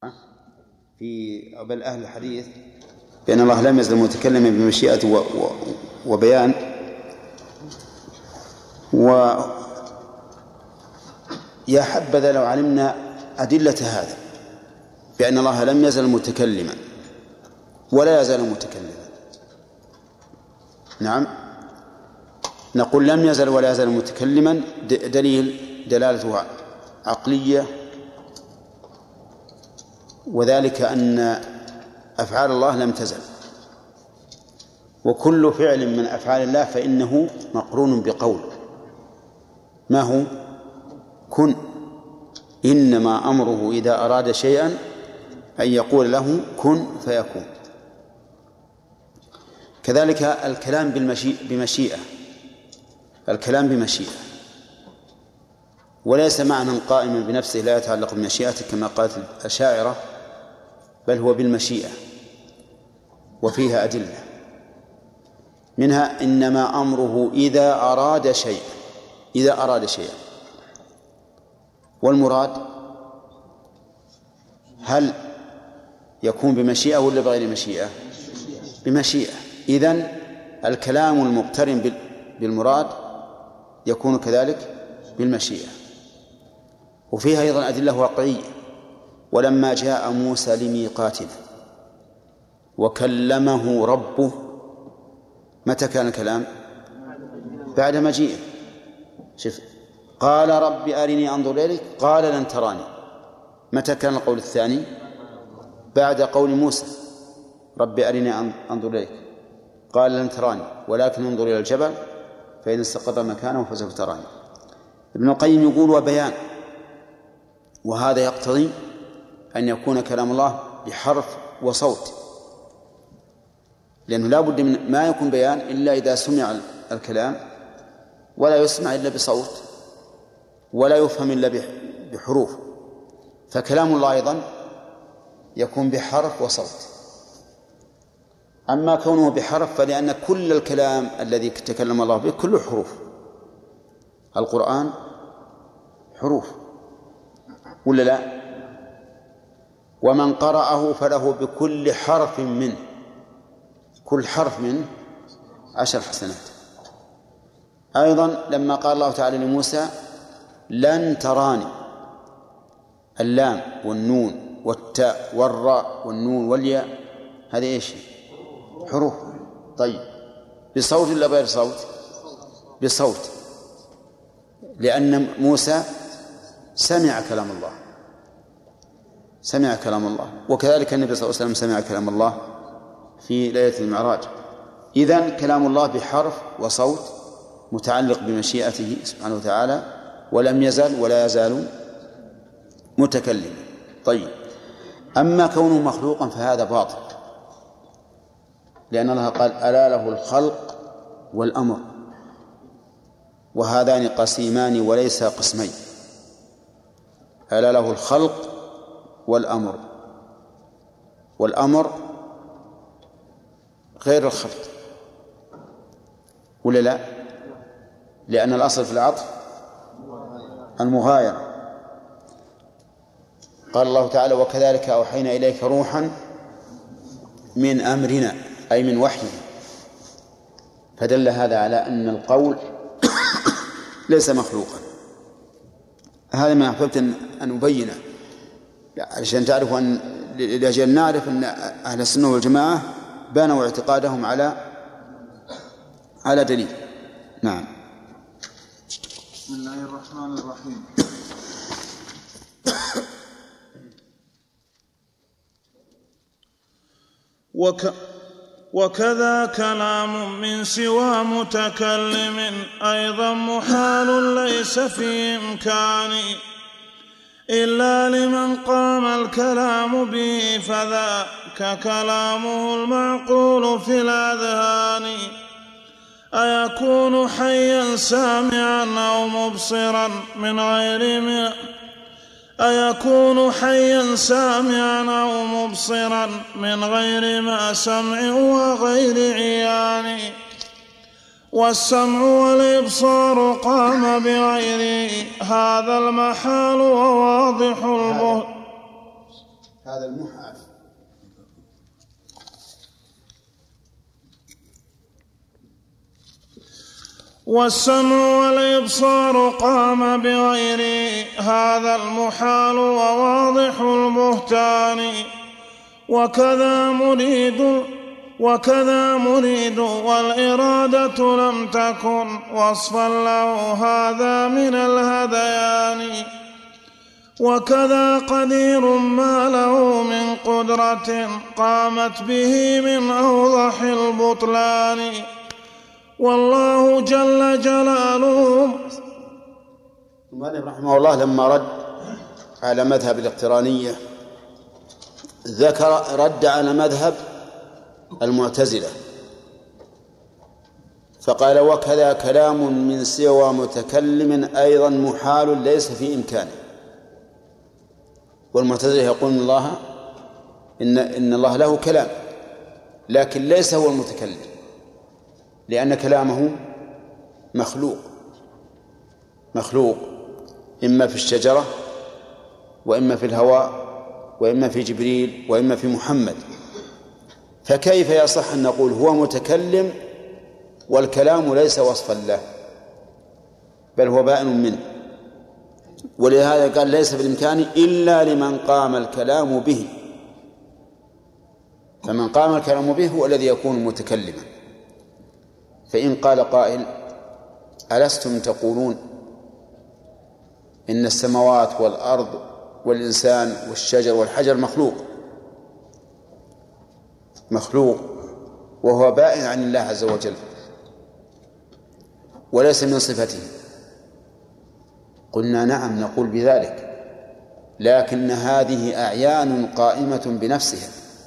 في بل أهل الحديث بأن الله لم يزل متكلما بمشيئة وبيان يا حبذا لو علمنا أدلة هذا بأن الله لم يزل متكلما ولا يزال متكلما. نعم، نقول لم يزل ولا يزال متكلما دلالة عقلية، وذلك أن أفعال الله لم تزل، وكل فعل من أفعال الله فإنه مقرون بقول، ما هو؟ كن، إنما أمره إذا أراد شيئا أن يقول له كن فيكون. كذلك الكلام بمشيئة، الكلام بمشيئة وليس معنى قائما بنفسه لا يتعلق بمشيئته كما قالت الأشاعرة، بل هو بالمشيئة، وفيها أدلة منها إنما أمره إذا أراد شيئا، إذا أراد شيئا. والمراد هل يكون بمشيئة ولا بغير مشيئة؟ بمشيئة. إذن الكلام المقترن بالمراد يكون كذلك بالمشيئة. وفيها أيضا أدلة واقعية، ولما جاء موسى لميقاتنا وكلمه ربه، متى كان الكلام؟ بعد مجيئه. شوف، قال رب أرني أنظر إليك، قال لن تراني. متى كان القول الثاني؟ بعد قول موسى رب أرني أنظر إليك، قال لن تراني ولكن انظر إلى الجبل فإن استقر مكانه فسوف تراني. ابن القيم يقول وبيان، وهذا يقتضي أن يكون كلام الله بحرف وصوت، لأنه لا بد من ما يكون بيان إلا إذا سمع الكلام، ولا يسمع إلا بصوت، ولا يفهم إلا بحروف. فكلام الله أيضا يكون بحرف وصوت. أما كونه بحرف فلأن كل الكلام الذي تكلم الله به كله حروف، القرآن حروف ولا لا؟ ومن قرأه فله بكل حرف منه، كل حرف منه 10 حسنات. أيضا لما قال الله تعالى لموسى لن تراني، اللام والنون والتاء والراء والنون والياء هذه إيش؟ حروف. طيب بصوت ولا غير صوت؟ بصوت، لأن موسى سمع كلام الله، سمع كلام الله، وكذلك النبي صلى الله عليه وسلم سمع كلام الله في ليلة المعراج. إذن كلام الله بحرف وصوت متعلق بمشيئته سبحانه وتعالى، ولم يزل ولا يزال متكلما. طيب، أما كونه مخلوقا فهذا باطل، لأن الله قال ألا له الخلق والأمر، وهذان قسيمان وليس قسمين. ألا له الخلق والأمر، والأمر غير الخلق ولا لا؟ لأن الأصل في العطف المغايرة. قال الله تعالى وكذلك أوحينا إليك روحا من أمرنا، أي من وحيه، فدل هذا على أن القول ليس مخلوقا. هذا ما أحببت أن أبينه عشان تعرفوا أن لأجل نعرف أن أهل السنة والجماعة بنوا اعتقادهم على دليل. نعم. بسم الله الرحمن الرحيم. وكذا كلام من سوى متكلم أيضا محال ليس في إمكانه إلا لمن قام الكلام به، فذاك كلامه المعقول في الأذهان. أيكون حيا سامعا أو مبصرا من غير أيكون حيا سامعا أو مبصرا من غير ما سمع وغير عيان، والسمع والإبصار قام بغيره، هذا المحال وواضح البهت. هذا المحال. والسمع والإبصار قام بغير هذا المحال وواضح البهتان. وكذا مريد والإرادة لم تكن وصفا له هذا من الهذيان. وكذا قدير ما له من قدرة قامت به من أوضح البطلان. والله جل جلاله. المؤلف رحمه الله لما رد على مذهب الاقترانية رد على مذهب المعتزلة فقال: وكذا كلام من سوى متكلم أيضا محال ليس في إمكانه. والمعتزلة يقول إن الله له كلام لكن ليس هو المتكلم، لأن كلامه مخلوق إما في الشجرة وإما في الهواء وإما في جبريل وإما في محمد. فكيف يصح أن نقول هو متكلم والكلام ليس وصفا له، بل هو بائن منه؟ ولهذا قال: ليس بالإمكان إلا لمن قام الكلام به. فمن قام الكلام به هو الذي يكون متكلما. فإن قال قائل: ألستم تقولون إن السماوات والأرض والإنسان والشجر والحجر مخلوق وهو بائن عن الله عز وجل وليس من صفته؟ قلنا: نعم، نقول بذلك، لكن هذه أعيان قائمة بنفسها،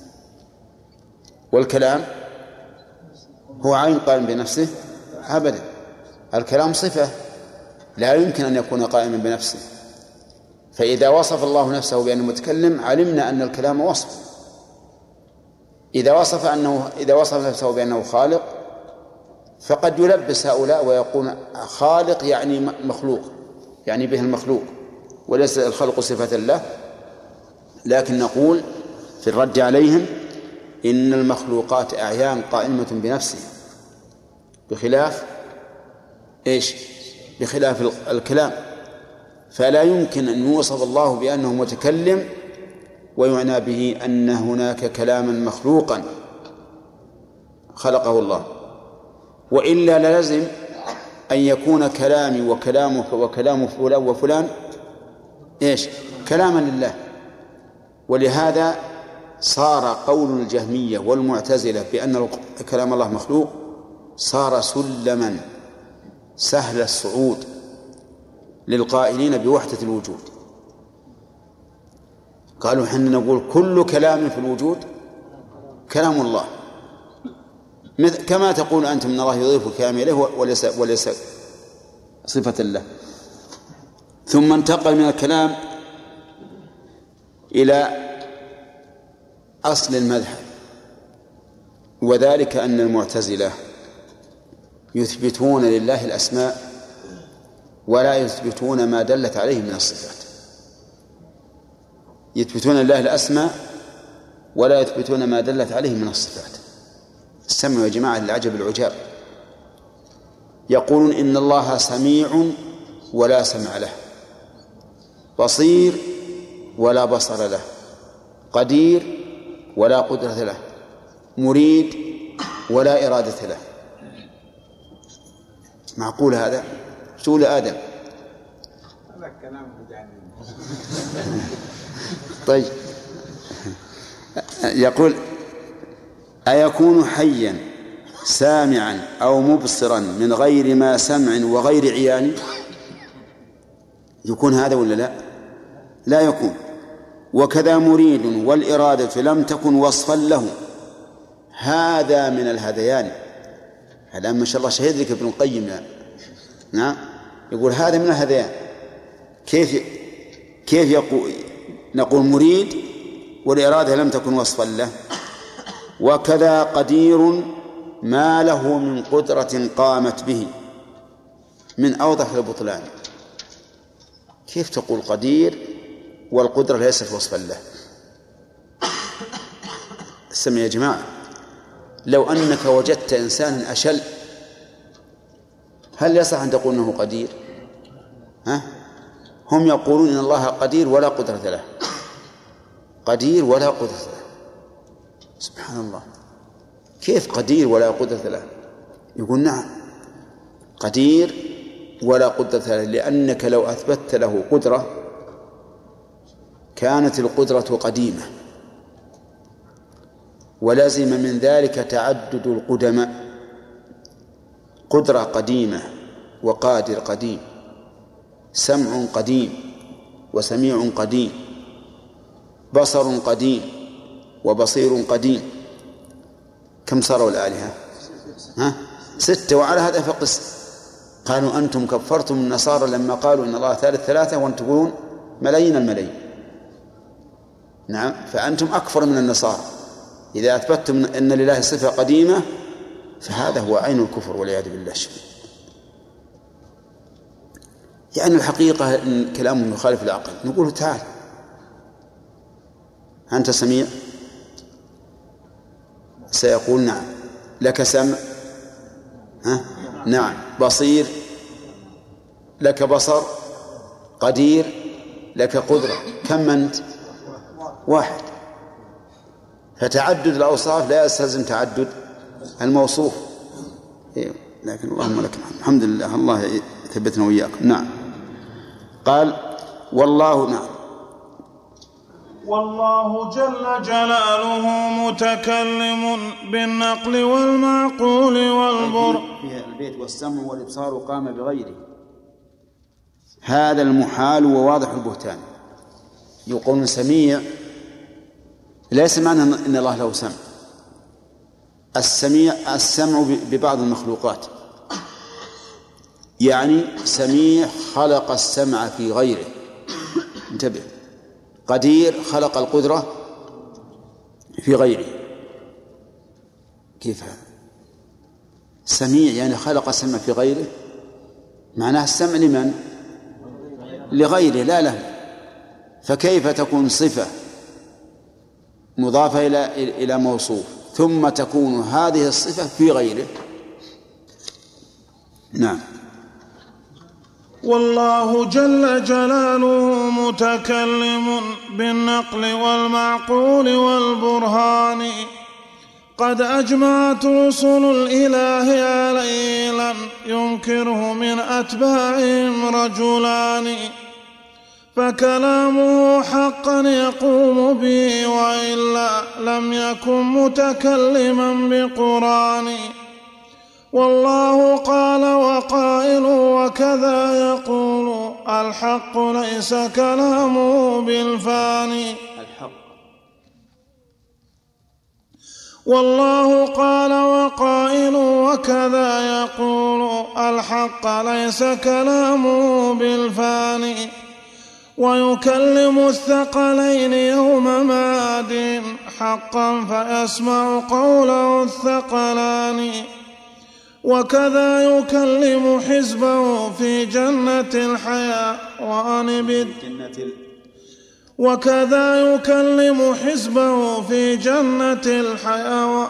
والكلام هو عين قائم بنفسه؟ أبدا، الكلام صفة لا يمكن أن يكون قائما بنفسه. فإذا وصف الله نفسه بأنه متكلم علمنا أن الكلام وصف. إذا وصف نفسه بأنه خالق فقد يلبس هؤلاء ويقول خالق يعني مخلوق، يعني به المخلوق وليس الخلق صفة له. لكن نقول في الرد عليهم: إن المخلوقات أعيان قائمة بنفسها، بخلاف الكلام. فلا يمكن أن يوصف الله بأنه متكلم ويعنى به أن هناك كلاما مخلوقا خلقه الله، وإلا للزم أن يكون كلامي وكلامك وكلام فلان وفلان كلاما لله. ولهذا صار قول الجهمية والمعتزلة بأن كلام الله مخلوق صار سلما سهل الصعود للقائلين بوحدة الوجود. قالوا: حنا نقول كل كلام في الوجود كلام الله، كما تقول أنت من الله يضيف الكلام إليه وليس صفة له. ثم انتقل من الكلام إلى أصل المذهب، وذلك أن المعتزلة يثبتون لله الأسماء ولا يثبتون ما دلت عليه من الصفات. يثبتون لله الأسماء ولا يثبتون ما دلت عليه من الصفات. استمعوا يا جماعة للعجب العجاب. يقولون إن الله سميع ولا سمع له، بصير ولا بصر له، قدير ولا قدرة له، مريد ولا إرادة له. معقول هذا؟ سؤال آدم. طيب، يقول: أيكون حيا سامعا أو مبصرا من غير ما سمع وغير عيان؟ يكون هذا ولا لا؟ لا يكون. وكذا مريد والإرادة لم تكن وصفا له، هذا من الهذيان. الآن ما شاء الله شهد لك ابن القيم. نعم، يقول هذا من الهذيان. كيف نقول مريد والإرادة لم تكن وصفا له؟ وكذا قدير ما له من قدرة قامت به من أوضح البطلان. كيف تقول قدير والقدرة ليست وصفا له؟ السمع يا جماعة، لو أنك وجدت إنسانا أشل هل يصح أن تقول أنه قدير؟ هم يقولون إن الله قدير ولا قدرة له، قدير ولا قدرة له. سبحان الله، كيف قدير ولا قدرة له؟ يقول نعم قدير ولا قدرة له، لأنك لو أثبتت له قدرة كانت القدرة قديمة، ولازم من ذلك تعدد القدماء، قدرة قديمة وقادر قديم، سمع قديم وسميع قديم، بصر قديم وبصير قديم. كم صاروا الآلهة؟ 6. وعلى هذا فقس. قالوا أنتم كفرتم النصارى لما قالوا إن الله ثالث ثلاثة وأنتم تقولون ملايين الملايين. نعم، فأنتم أكفر من النصارى إذا أثبتتم أن لله صفة قديمة، فهذا هو عين الكفر والعياذ بالله. يعني الحقيقة إن كلامه يخالف العقل. نقول تعال أنت سميع؟ سيقول نعم. لك سمع؟ نعم. بصير؟ لك بصر؟ قدير؟ لك قدرة؟ كم أنت؟ واحد. فتعدد الأوصاف لا يستلزم تعدد الموصوف. لكن اللهم لك الحمد لله، الله يثبتنا وإياكم. نعم. قال والله نعم والله جل جلاله متكلم بالنقل والمعقول والبر. في البيت والسمع والإبصار قام بغيره، هذا المحال وواضح البهتان. يقول سميع ليس معنى أن الله له سمع. السمع ببعض المخلوقات، يعني سميع خلق السمع في غيره، انتبه. قدير خلق القدرة في غيره. كيف هذا؟ سميع يعني خلق السمع في غيره، معناه السمع لمن؟ لغيره لا له. فكيف تكون صفة مضافة إلى موصوف ثم تكون هذه الصفة في غيره؟ نعم. والله جل جلاله متكلم بالنقل والمعقول والبرهان، قد أجمعت رسل الإله عليه لم ينكره من أتباعهم رجلان، فكلامه حقا يقوم به وإلا لم يكن متكلما بقرآن. والله قال وقائل وكذا يقول الحق ليس كلامه بالفاني. والله قال وقائل وكذا يقول الحق ليس كلامه بالفاني، ويكلم الثقلين يوم معاد حقا فيسمع قوله الثقلان، وكذا يكلم حزبه في جنة الحيوان وكذا يكلم حزبه في جنة الحيوان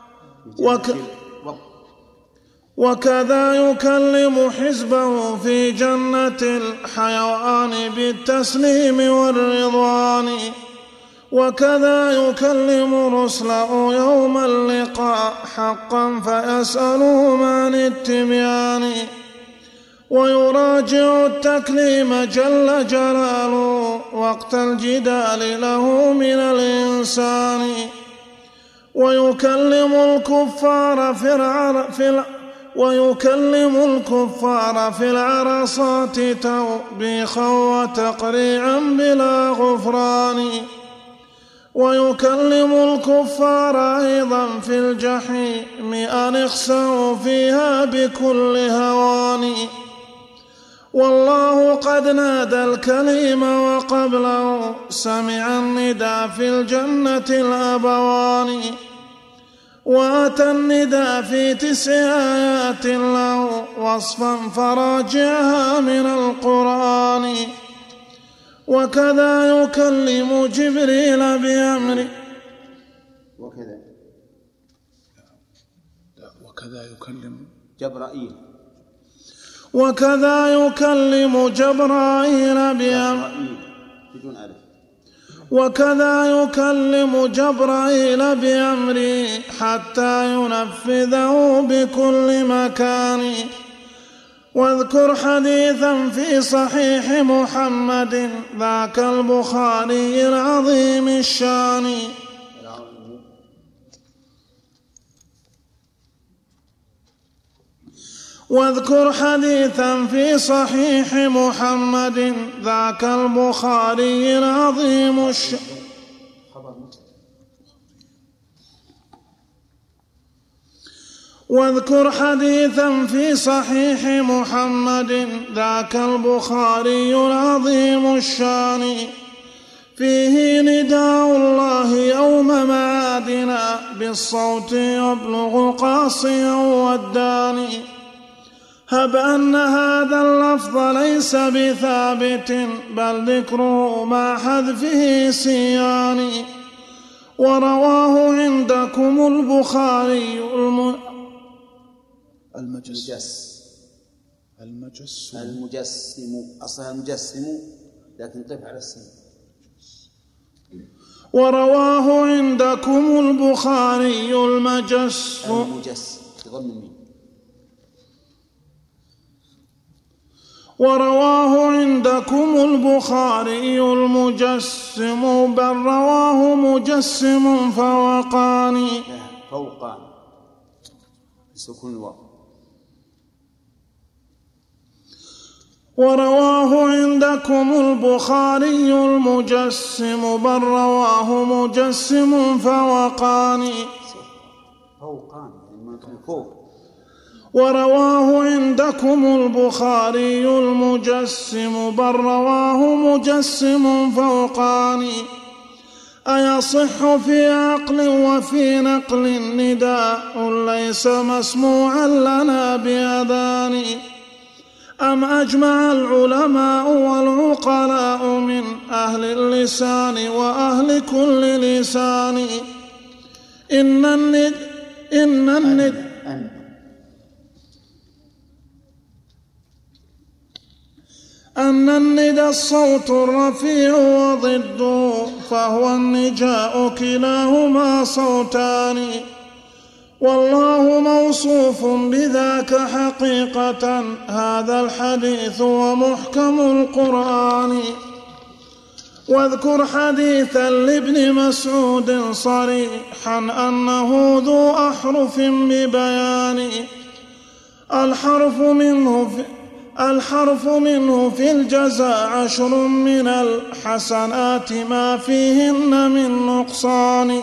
وكذا يكلم حزبه في جنة الحيوان بالتسليم والرضوان، وكذا يكلم رسله يوم اللقاء حقا فيسألهم عن التبيان، ويراجع التكليم جل جلاله وقت الجدال له من الإنسان، ويكلم الكفار في العرصات توبيخا وتقريعا بلا غفران، ويكلم الكفار أيضا في الجحيم أن اخسأوا فيها بكل هوان. والله قد نادى الكليم وقبله سمع النداء في الجنة الأبوان، وأتى النداء في 9 آيات له وصفا فراجعها من القرآن، وكذا يكلم جبريل بأمره وكذا يكلم جبرائيل بدون ألف. وكذا يكلم جبرائيل بأمره حتى ينفذه بكل مكان. واذكر حديثا في صحيح محمد ذاك البخاري العظيم الشان. واذكر حديثا في صحيح محمد ذاك البخاري العظيم الشان. واذكر حديثا في صحيح محمد ذاك البخاري العظيم الشان فيه نداء الله يوم معادنا بالصوت يبلغ قاصيا والداني. هب أن هذا اللفظ ليس بثابت بل ذكره مع حذفه سيان. ورواه عندكم البخاري المجسم أصلها المجسم لكن قف على السين. ورواه عندكم البخاري المجسم ورواه عندكم البخاري المجسم بل رواه مجسم فوقان سكون الواو. ورواه عندكم البخاري المجسم بل رواه مجسم فوقان. ورواه عندكم البخاري المجسم بل رواه مجسم فوقان. أيصح في عقل وفي نقل نداء ليس مسموعا لنا بأذان. أم أجمع العلماء والعقلاء من أهل اللسان وأهل كل لسان أن الندى الصوت الرفيع وضده فهو النجاء كلاهما صوتان. والله موصوف بذاك حقيقة هذا الحديث ومحكم القرآن. واذكر حديثا لابن مسعود صريحا أنه ذو أحرف ببيان. الحرف منه في الجزاء 10 من الحسنات ما فيهن من نقصان.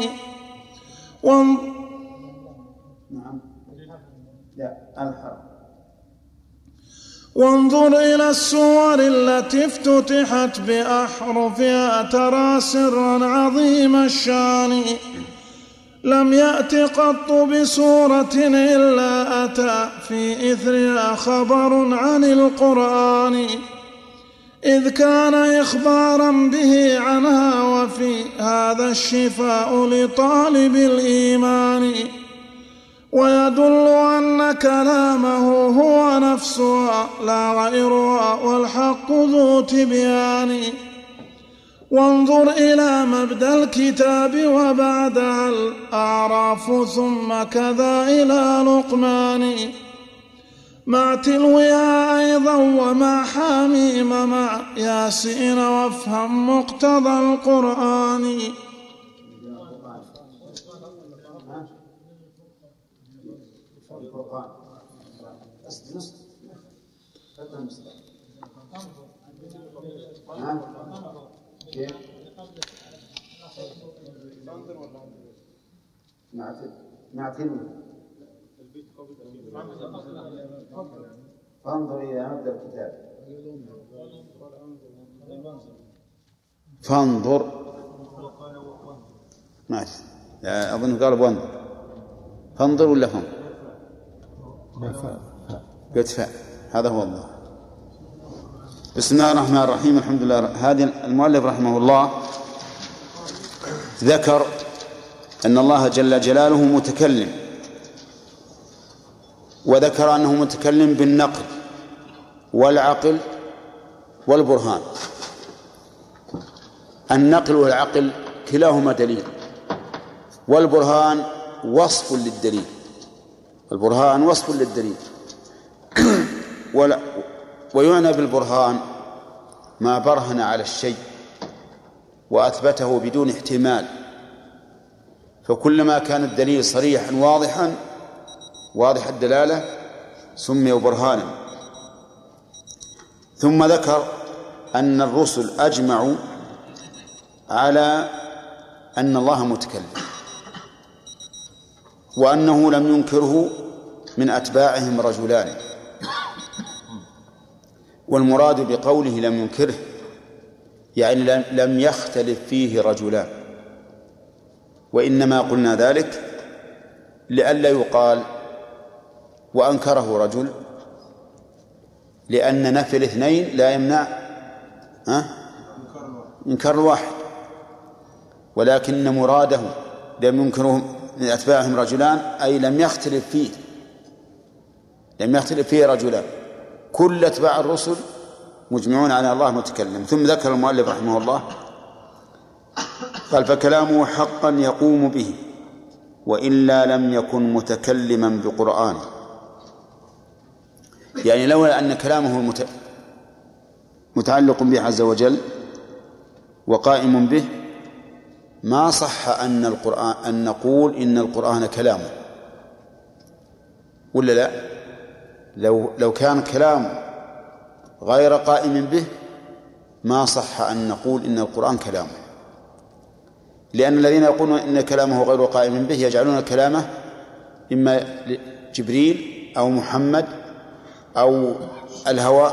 وانظر إلى السور التي افتتحت بأحرفها ترى سرا عظيم الشان. لم يأت قط بسورة إلا أتى في إثرها خبر عن القرآن إذ كان إخبارا به عنها وفي هذا الشفاء لطالب الإيمان. ويدل أن كلامه هو نفسها لا غيرها والحق ذو تبيان. وانظر إلى مبدأ الكتاب وبعدها الأعراف ثم كذا إلى لقمان مع تلوها أيضا ومع حميم مع ياسين وافهم مقتضى القرآن. فانظر إلى مبدأ الكتاب. فانظر ماشي أظن قال وانظر. فانظر ولا فهم؟ قلت فاء. هذا هو الله. بسم الله الرحمن الرحيم. الحمد لله. هذا المؤلف رحمه الله ذكر أن الله جل جلاله متكلم، وذكر أنه متكلم بالنقل والعقل والبرهان. النقل والعقل كلاهما دليل، والبرهان وصف للدليل، البرهان وصف للدليل. ويعنى بالبرهان ما برهن على الشيء وأثبته بدون احتمال، فكلما كان الدليل صريحا واضح الدلالة سمي برهانا. ثم ذكر أن الرسل أجمعوا على أن الله متكلم، وأنه لم ينكره من أتباعهم رجلان. والمراد بقوله لم ينكره يعني لم يختلف فيه رجلان، وإنما قلنا ذلك لئلا يقال وأنكره رجل، لأن نفي الاثنين لا يمنع إنكار الواحد، ولكن مراده لم ينكره من أتباعهم رجلان أي لم يختلف فيه رجلان، كل أتباع الرسل مجمعون على الله متكلم. ثم ذكر المؤلف رحمه الله قال فكلامه حقا يقوم به وإلا لم يكن متكلما بقرآن، يعني لولا أن كلامه متعلق به عز وجل وقائم به ما صح أن نقول إن القرآن كلامه، ولا لا؟ لو كان كلامه غير قائم به ما صح أن نقول إن القرآن كلامه، لأن الذين يقولون إن كلامه غير قائم به يجعلون كلامه إما جبريل أو محمد أو الهوى،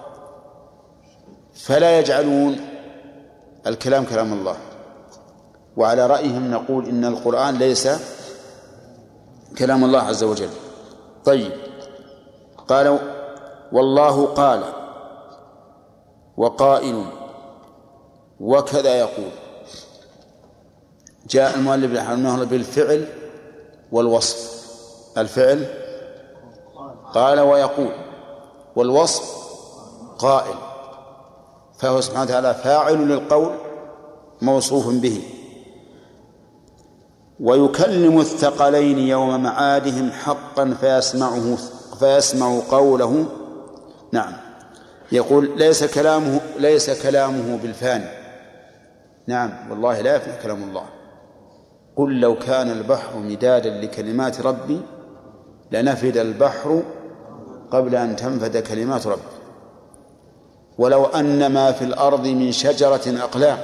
فلا يجعلون الكلام كلام الله. وعلى رأيهم نقول إن القرآن ليس كلام الله عز وجل. طيب، قالوا والله قال وقائل وكذا يقول. جاء المؤلف رحمه الله بالفعل والوصف. الفعل قال ويقول، والوصف قائل، فهو سبحانه وتعالى فاعل للقول موصوف به. ويكلم الثقلين يوم معادهم حقا فيسمع قوله. نعم، يقول ليس كلامه بالفاني. نعم والله لا يفنى كلام الله. قل لو كان البحر مدادا لكلمات ربي لنفد البحر قبل أن تنفد كلمات ربي ولو أن ما في الأرض من شجرة أقلام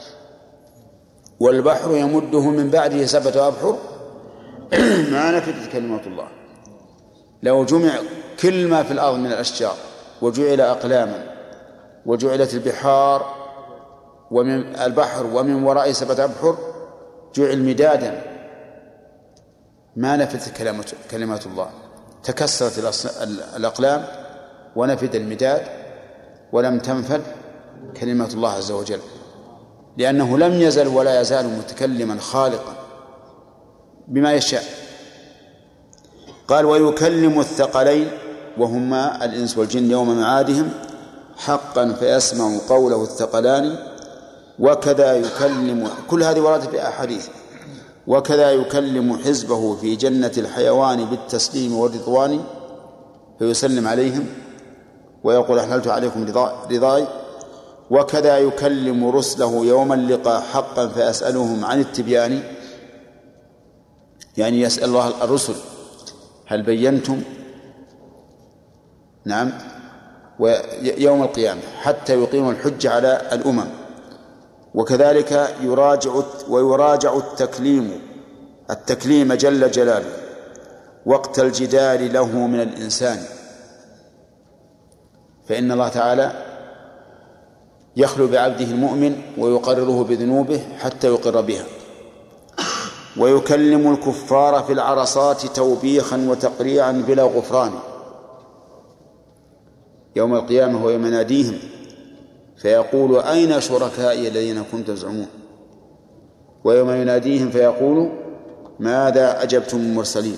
والبحر يمده من بعده 7 أبحر ما نفدت كلمات الله. لو جمع كل ما في الأرض من الأشجار وجعل أقلاما وجعلت البحار ومن البحر ومن وراء 7 أبحر جعل مدادا ما نفدت كلمات الله. تكسرت الأقلام ونفد المداد ولم تنفد كلمات الله عز وجل، لأنه لم يزل ولا يزال متكلما خالقا بما يشاء. قال ويكلم الثقلين وهما الإنس والجن يوم معادهم حقا فيسمع قوله الثقلان وكذا يكلم، كل هذه وردت في أحاديث. وكذا يكلم حزبه في جنة الحيوان بالتسليم والرضوان فيسلم عليهم ويقول أحللت عليكم رضاي. وكذا يكلم رسله يوم اللقاء حقا فيسألهم عن التبيان، يعني يسأل الله الرسل هل بينتم؟ نعم، ويوم القيامة حتى يقيموا الحج على الأمم. وكذلك يراجع التكليم جل جلاله وقت الجدال له من الإنسان، فإن الله تعالى يخلو بعبده المؤمن ويقرره بذنوبه حتى يقر بها. ويكلم الكفار في العرصات توبيخا وتقريعا بلا غفران يوم القيامة ويوم يناديهم فيقول أين شركائي الذين كنتم تزعمون، ويوم يناديهم فيقول ماذا أجبتم المرسلين.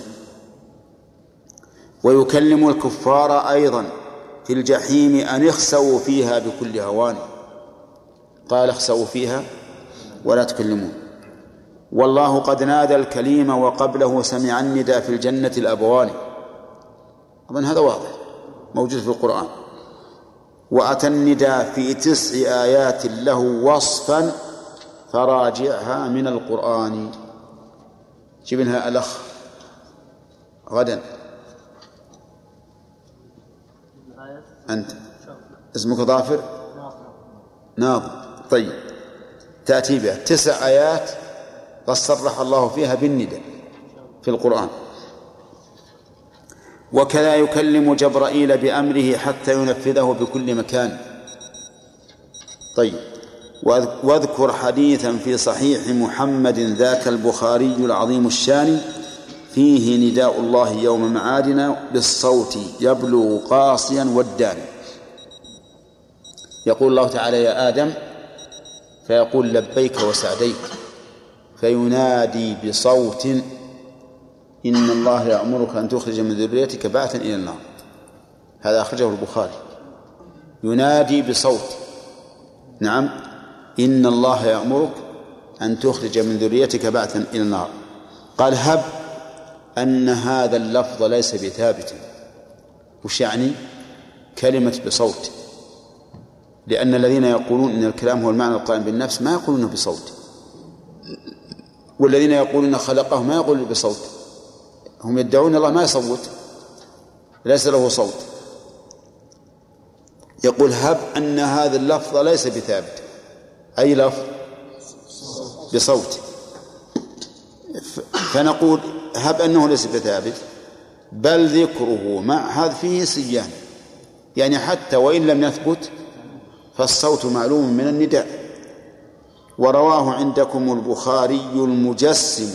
ويكلم الكفار أيضا في الجحيم أن اخسوا فيها بكل هوان، قال اخسوا فيها ولا تكلمون. والله قد نادى الكليم وقبله سمع النداء في الجنة الأبوان، طبعا هذا واضح موجود في القرآن. وأتى النداء في 9 آيات له وصفا فراجعها من القرآن. جبنها الأخ غدا. أنت اسمك ظافر ناظر. طيب تأتي بها 9 آيات قد صرح الله فيها بالنداء في القرآن. وكذا يكلم جبرائيل بأمره حتى ينفذه بكل مكان. طيب واذكر حديثا في صحيح محمد ذاك البخاري العظيم الشان فيه نداء الله يوم معادنا بالصوت يبلغ قاصيا والدان. يقول الله تعالى يا آدم فيقول لبيك وسعديك، فينادي بصوت إن الله يأمرك أن تخرج من ذريتك بعثا إلى النار. هذا أخرجه البخاري. ينادي بصوت، نعم، إن الله يأمرك أن تخرج من ذريتك بعثا إلى النار. قال هب أن هذا اللفظ ليس بثابت. وش يعني كلمة بصوت؟ لأن الذين يقولون إن الكلام هو المعنى القائم بالنفس ما يقولونه بصوت، والذين يقولون خلقه ما يقولون بصوت. هم يدعون الله ما يصوت، ليس له صوت. يقول هب أن هذا اللفظ ليس بثابت، أي لفظ بصوت. فنقول هب أنه ليس بثابت، بل ذكره مع هذا فيه سيان، يعني حتى وإن لم يثبت فالصوت معلوم من النداء. ورواه عندكم البخاري المجسم،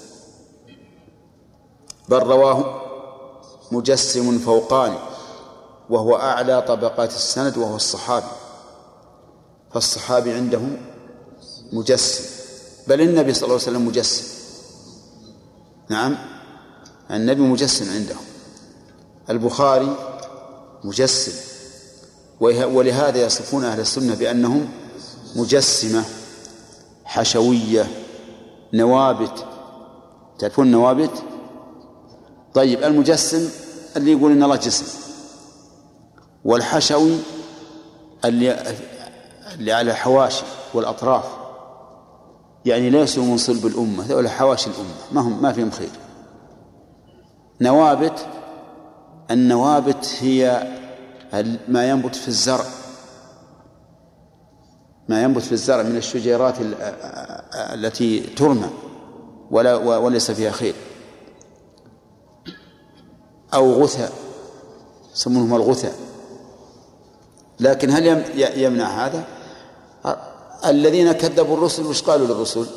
بل رواه مجسم فوقاني وهو أعلى طبقات السند وهو الصحابي، فالصحابي عندهم مجسم، بل النبي صلى الله عليه وسلم مجسم. نعم النبي مجسم عندهم، البخاري مجسم. ولهذا يصفون أهل السنة بأنهم مجسمة حشوية نوابت. تعرفون نوابت؟ طيب المجسم اللي يقول إن الله جسم، والحشوي اللي على الحواشي والأطراف، يعني ليسوا من صلب الأمة، ولا حواشي الأمة، ما فيهم خير. نوابت، النوابت هي ما ينبت في الزرع، ما ينبت في الزرع من الشجيرات التي ترمى وليس فيها خير، أو غثى يسمونهم الغثى. لكن هل يمنع هذا؟ الذين كذبوا الرسل وش قالوا للرسل؟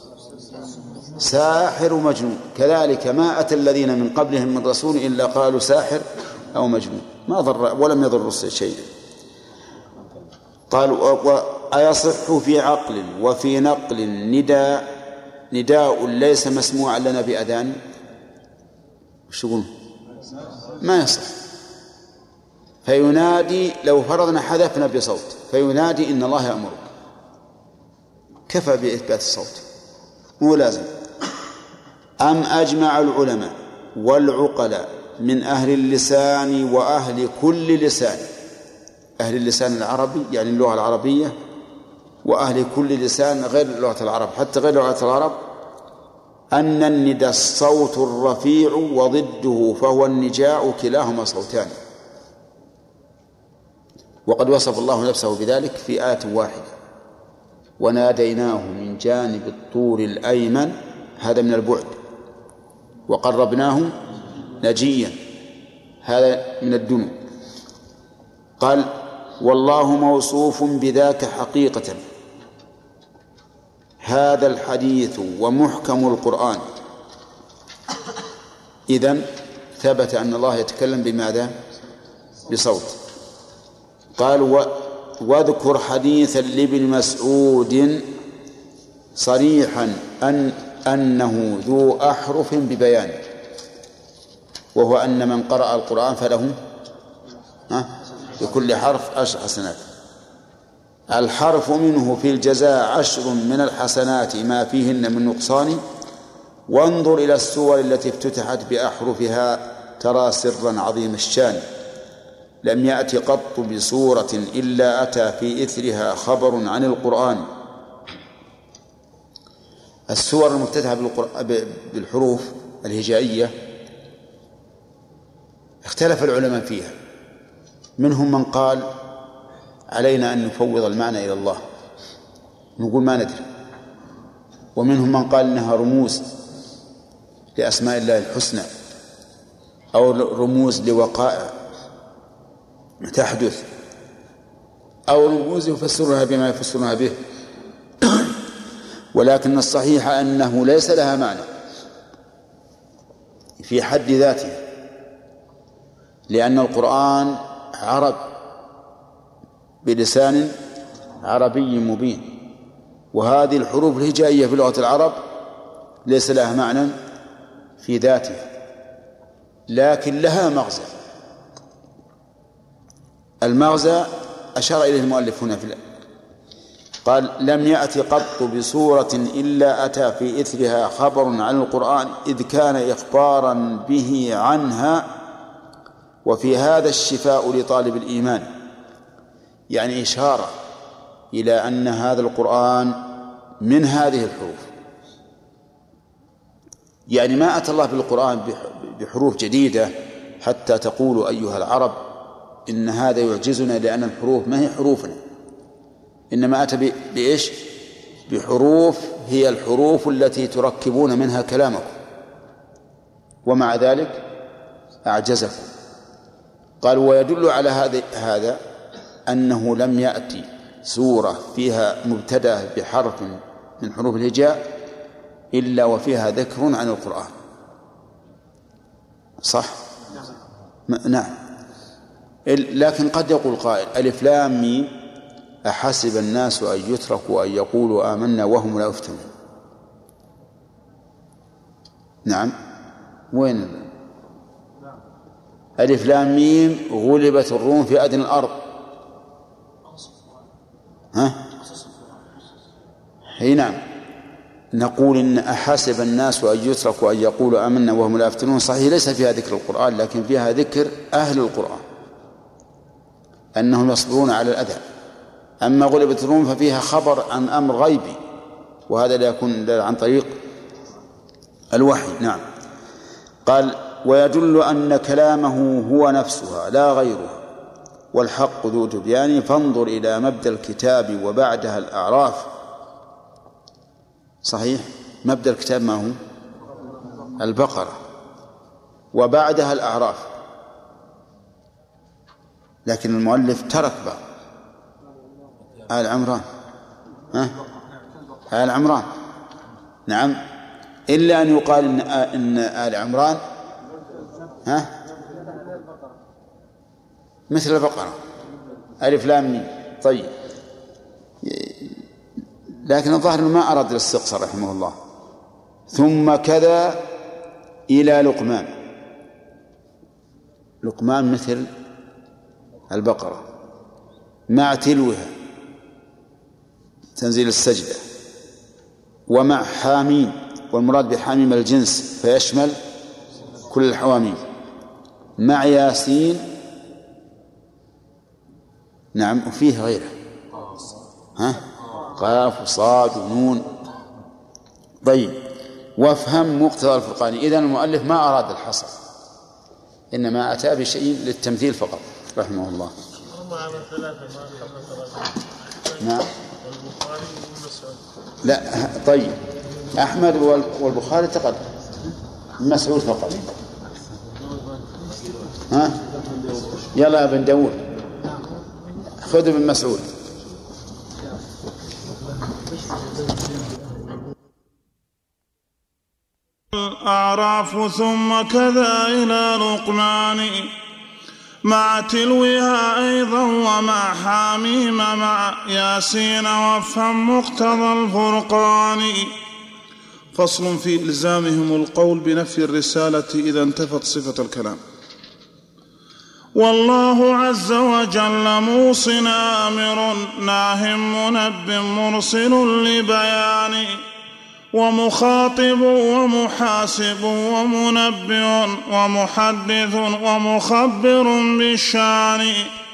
ساحر ومجنون. كذلك ما أتى الذين من قبلهم من رسول إلا قالوا ساحر أو مجنون، ما ضر ولم يضر الرسل شيئا. قالوا أيصح في عقل وفي نقل نداء ليس مسموعا لنا بأذان؟ وش يقول؟ ما يصح. فينادي، لو فرضنا حذفنا بصوت، فينادي إن الله يأمرك، كفى بإثبات الصوت، مو لازم. أم أجمع العلماء والعقلاء من أهل اللسان وأهل كل لسان، أهل اللسان العربي يعني اللغة العربية، وأهل كل لسان غير لغة العرب، حتى غير لغة العرب، أن النداء الصوت الرفيع وضده فهو النجاء، كلاهما صوتان. وقد وصف الله نفسه بذلك في آية واحدة: وناديناه من جانب الطور الأيمن، هذا من البعد، وقربناه نجيا، هذا من الدنو. قال والله موصوف بذاك حقيقة. هذا الحديث ومحكم القرآن. إذن ثبت أن الله يتكلم بماذا؟ بصوت. قال واذكر حديثا لابن مسعود صريحا أن أنه ذو أحرف ببيان، وهو أن من قرأ القرآن فله بكل حرف 10 حسنات. الحرف منه في الجزاء 10 من الحسنات ما فيهن من نقصان. وانظر إلى السور التي افتتحت بأحرفها ترى سرا عظيم الشان. لم يأت قط بسورة إلا أتى في إثرها خبر عن القرآن. السور المفتتحة بالحروف الهجائية اختلف العلماء فيها، منهم من قال علينا أن نفوض المعنى إلى الله، نقول ما ندري، ومنهم من قال إنها رموز لأسماء الله الحسنى أو رموز لوقائع تحدث أو رموز يفسرها بما يفسرها به. ولكن الصحيح أنه ليس لها معنى في حد ذاته، لأن القرآن عرب بلسان عربي مبين، وهذه الحروف الهجائية في لغة العرب ليس لها معنى في ذاتها، لكن لها مغزى. المغزى أشار إليه المؤلف هنا قال لم يأت قط بسورة إلا أتى في إثرها خبر عن القرآن إذ كان إخبارا به عنها، وفي هذا الشفاء لطالب الإيمان. يعني إشارة إلى أن هذا القرآن من هذه الحروف، يعني ما أتى الله بالقرآن بحروف جديدة حتى تقولوا أيها العرب إن هذا يعجزنا لأن الحروف ما هي حروفنا، إنما أتى بإيش؟ بحروف هي الحروف التي تركبون منها كلامكم، ومع ذلك أعجزكم. قال ويدل على هذا أنه لم يأتي سورة فيها مبتدأ بحرف من حروف الهجاء إلا وفيها ذكر عن القرآن. صح؟ نعم. لكن قد يقول قائل ألف لام ميم أحسب الناس أن يتركوا أن يقولوا آمنا وهم لا يفتنون. نعم، وين ألف لام ميم غلبت الروم في أدنى الأرض؟ هي نعم. نقول إن أحسب الناس أن يتركوا أن يقولوا آمنا وهم لا يفتنون صحيح ليس فيها ذكر القرآن، لكن فيها ذكر أهل القرآن أنهم يصبرون على الأذى. أما غلبت الروم ففيها خبر عن أمر غيبي، وهذا لا يكون عن طريق الوحي. نعم. قال ويدل أن كلامه هو نفسها لا غيرها، والحق ذو تبيان، فانظر إلى مبدأ الكتاب وبعدها الأعراف. صحيح، مبدأ الكتاب ما هو؟ البقرة، وبعدها الأعراف، لكن المؤلف ترك بعض آل عمران. آل عمران نعم، إلا أن يقال إن آل عمران مثل البقرة ألف لام ميم. طيب، لكن الظاهر ما أراد الاستقصاء رحمه الله. ثم كذا إلى لقمان. لقمان مثل البقرة مع تلوها تنزيل السجدة، ومع حاميم، والمراد بحاميم الجنس فيشمل كل الحواميم، مع ياسين. نعم، وفيه غيره قاف وصاد ونون. طيب، وافهم مقتضى الفرقان. إذن المؤلف ما أراد الحصر، إنما أتى بشيء للتمثيل فقط رحمه الله. نعم. لا، طيب، أحمد والبخاري تقدم، مسعود فقط. يلا يا بن داود خذ من مسعود. الأعراف. ثم كذا إلى لقمان مع تلوها أيضا، ومع حاميم مع ياسين، وافهم مقتضى الفرقان. فصل في إلزامهم القول بنفي الرسالة إذا انتفت صفة الكلام. والله عز وجل موصٍ آمر ناه منب مرسل لبيان ومخاطب ومحاسب ومنبئ ومحدث ومخبر بالشان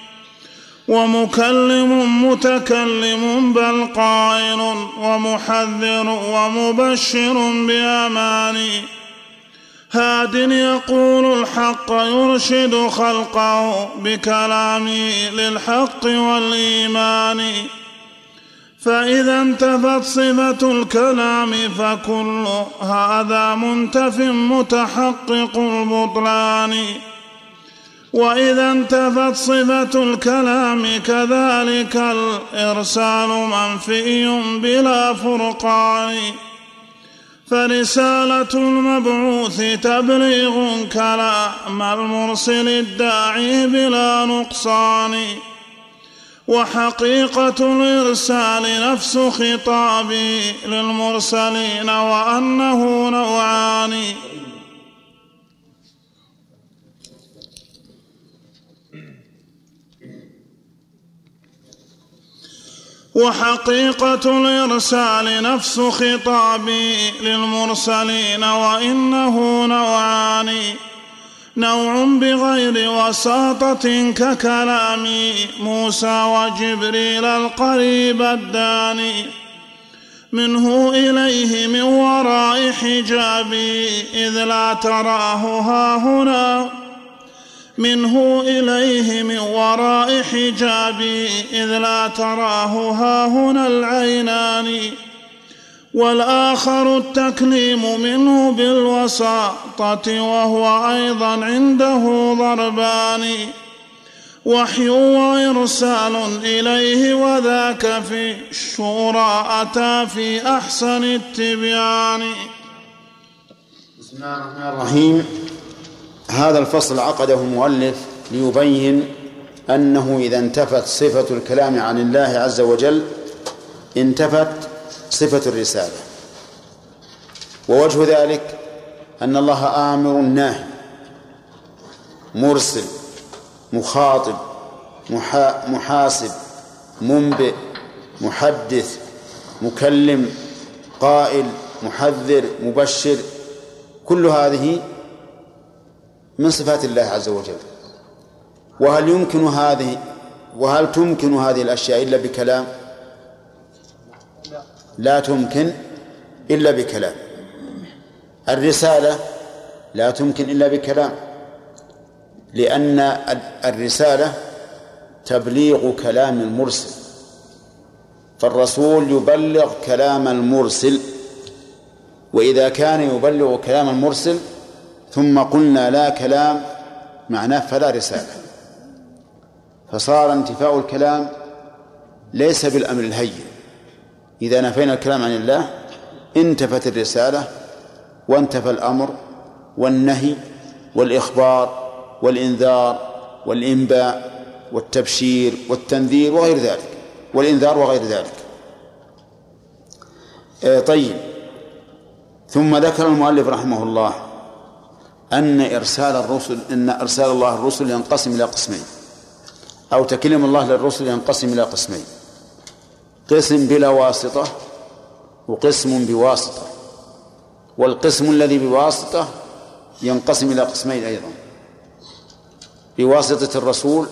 ومكلم متكلم بل قائل ومحذر ومبشر بأمان هاد يقول الحق يرشد خلقه بكلامه للحق والإيمان فإذا انتفت صفة الكلام فكل هذا منتف متحقق البطلان وإذا انتفت صفة الكلام كذلك الإرسال منفي بلا فرقان فرسالة المبعوث تبليغ كلام المرسل الداعي بلا نقصان وحقيقة الإرسال نفس خطابي للمرسلين وأنه نوعان وحقيقة الإرسال نفس خطابي للمرسلين وإنه نوعان نوع بغير وساطة ككلام موسى وجبريل القريب الداني منه إليه من وراء حجابي إذ لا تراه هاهنا منه إليه من وراء حجابي إذ لا تراه هاهنا العينان والآخر التكليم منه بالوساطة وهو أيضا عنده ضربان وحي وإرسال إليه وذاك في الشورى أتى في أحسن التبيان. بسم الله الرحمن الرحيم. هذا الفصل عقده المؤلف ليبين أنه إذا انتفت صفة الكلام عن الله عز وجل انتفت صفة الرسالة. ووجه ذلك أن الله آمر ناهي مرسل مخاطب محاسب منبئ محدث مكلم قائل محذر مبشر كل هذه من صفات الله عز وجل. وهل تمكن هذه الأشياء إلا بكلام؟ لا تمكن إلا بكلام. الرسالة لا تمكن إلا بكلام، لأن الرسالة تبليغ كلام المرسل، فالرسول يبلغ كلام المرسل، وإذا كان يبلغ كلام المرسل ثم قلنا لا كلام معناه فلا رسالة، فصار انتفاء الكلام ليس بالأمر الهين. إذا نفينا الكلام عن الله انتفت الرسالة وانتفى الأمر والنهي والإخبار والإنذار والإنباء والتبشير والتنذير وغير ذلك والإنذار وغير ذلك. طيب، ثم ذكر المؤلف رحمه الله أن إرسال الله الرسل ينقسم إلى قسمين، أو تكليم الله للرسل ينقسم إلى قسمين: قسم بلا واسطة وقسم بواسطة. والقسم الذي بواسطة ينقسم إلى قسمين أيضا: بواسطة الرسول،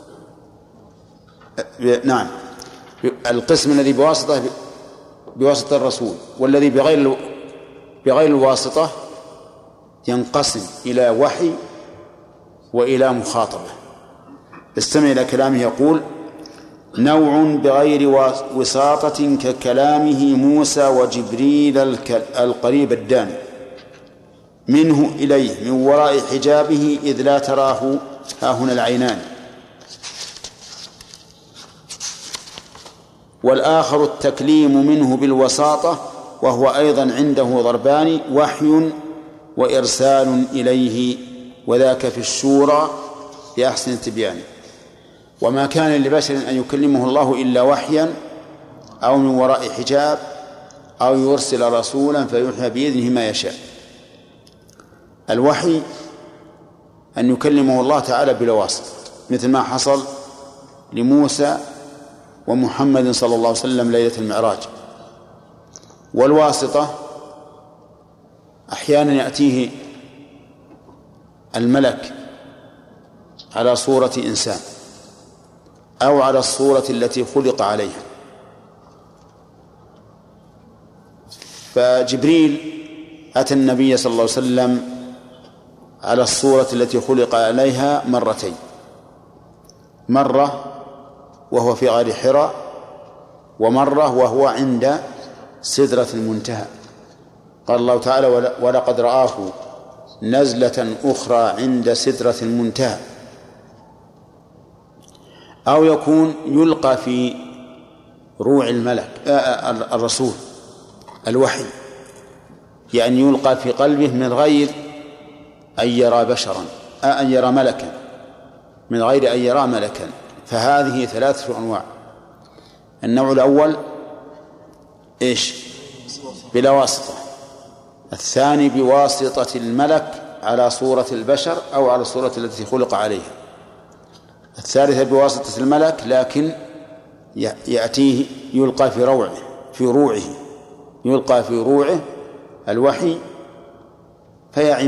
القسم الذي بواسطة الرسول، والذي بغير الواسطة ينقسم إلى وحي وإلى مخاطبة. استمع إلى كلامه يقول: نوع بغير وساطة ككلامه موسى وجبريل القريب الداني منه إليه من وراء حجابه إذ لا تراه هاهنا العينان. والآخر التكليم منه بالوساطة وهو أيضا عنده ضربان: وحي وإرسال إليه، وذاك في الشورى بأحسن التبيان. وما كان لبشر أن يكلمه الله إلا وحيا أو من وراء حجاب أو يرسل رسولا فيوحي بإذنه ما يشاء. الوحي أن يكلمه الله تعالى بلا واسطة، مثل ما حصل لموسى ومحمد صلى الله عليه وسلم ليلة المعراج. والواسطة أحيانا يأتيه الملك على صورة إنسان أو على الصورة التي خلق عليها. فجبريل أتى النبي صلى الله عليه وسلم على الصورة التي خلق عليها مرتين، مرة وهو في غار حراء، ومرة وهو عند سدرة المنتهى. قال الله تعالى: ولقد رآه نزلة أخرى عند سدرة المنتهى. أو يكون يلقى في روع الملك الرسول الوحي، يعني يلقى في قلبه من غير أن يرى بشرا، أن يرى ملكا، من غير أن يرى ملكا. فهذه 3 أنواع. النوع الأول بلا واسطة، الثاني بواسطة الملك على صورة البشر أو على الصورة التي خلق عليها، الثالثة بواسطة الملك لكن يأتيه يلقى في روعه يلقى في روعه الوحي فيعي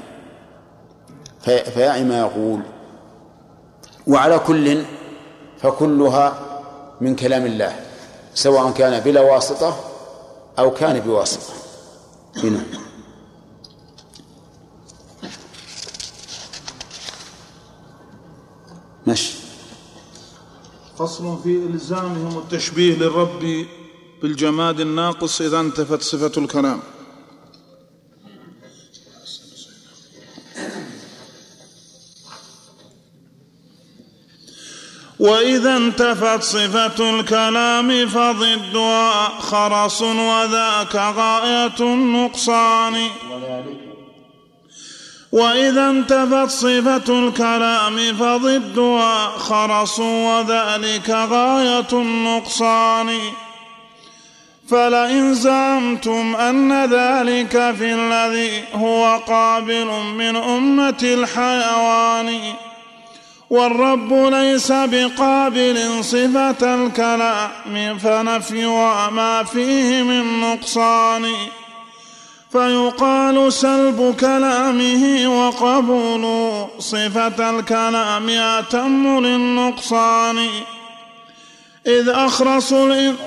ما يقول. وعلى كل فكلها من كلام الله، سواء كان بلا واسطة أو كان بواسطة. هنا ماشي. فصل في إلزامهم التشبيه للرب بالجماد الناقص إذا انتفت صفة الكلام. وإذا انتفت صفة الكلام فضدها خرص وذاك غاية النقصان. وإذا انتفت صفة الكلام فضدها خرص وذلك غاية النقصان. فلئن زعمتم أن ذلك في الذي هو قابل من أمة الحيوان، والرب ليس بقابل صفة الكلام فنفيها ما فيه من نقصان. فيقال سلب كلامه وقبول صفة الكلام أتم للنقصان. إذ أخرص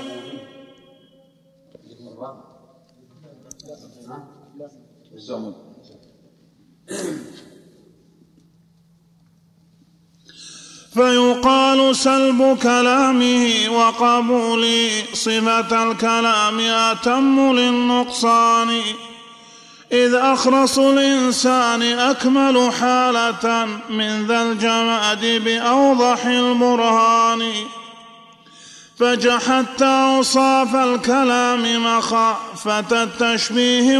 فيقال سلب كلامه وقبول صفة الكلام أتم للنقصان. إذ أخرص الإنسان أكمل حالة من ذا الجماد بأوضح البرهان. فجحدت أوصاف الكلام مخافة التشبيه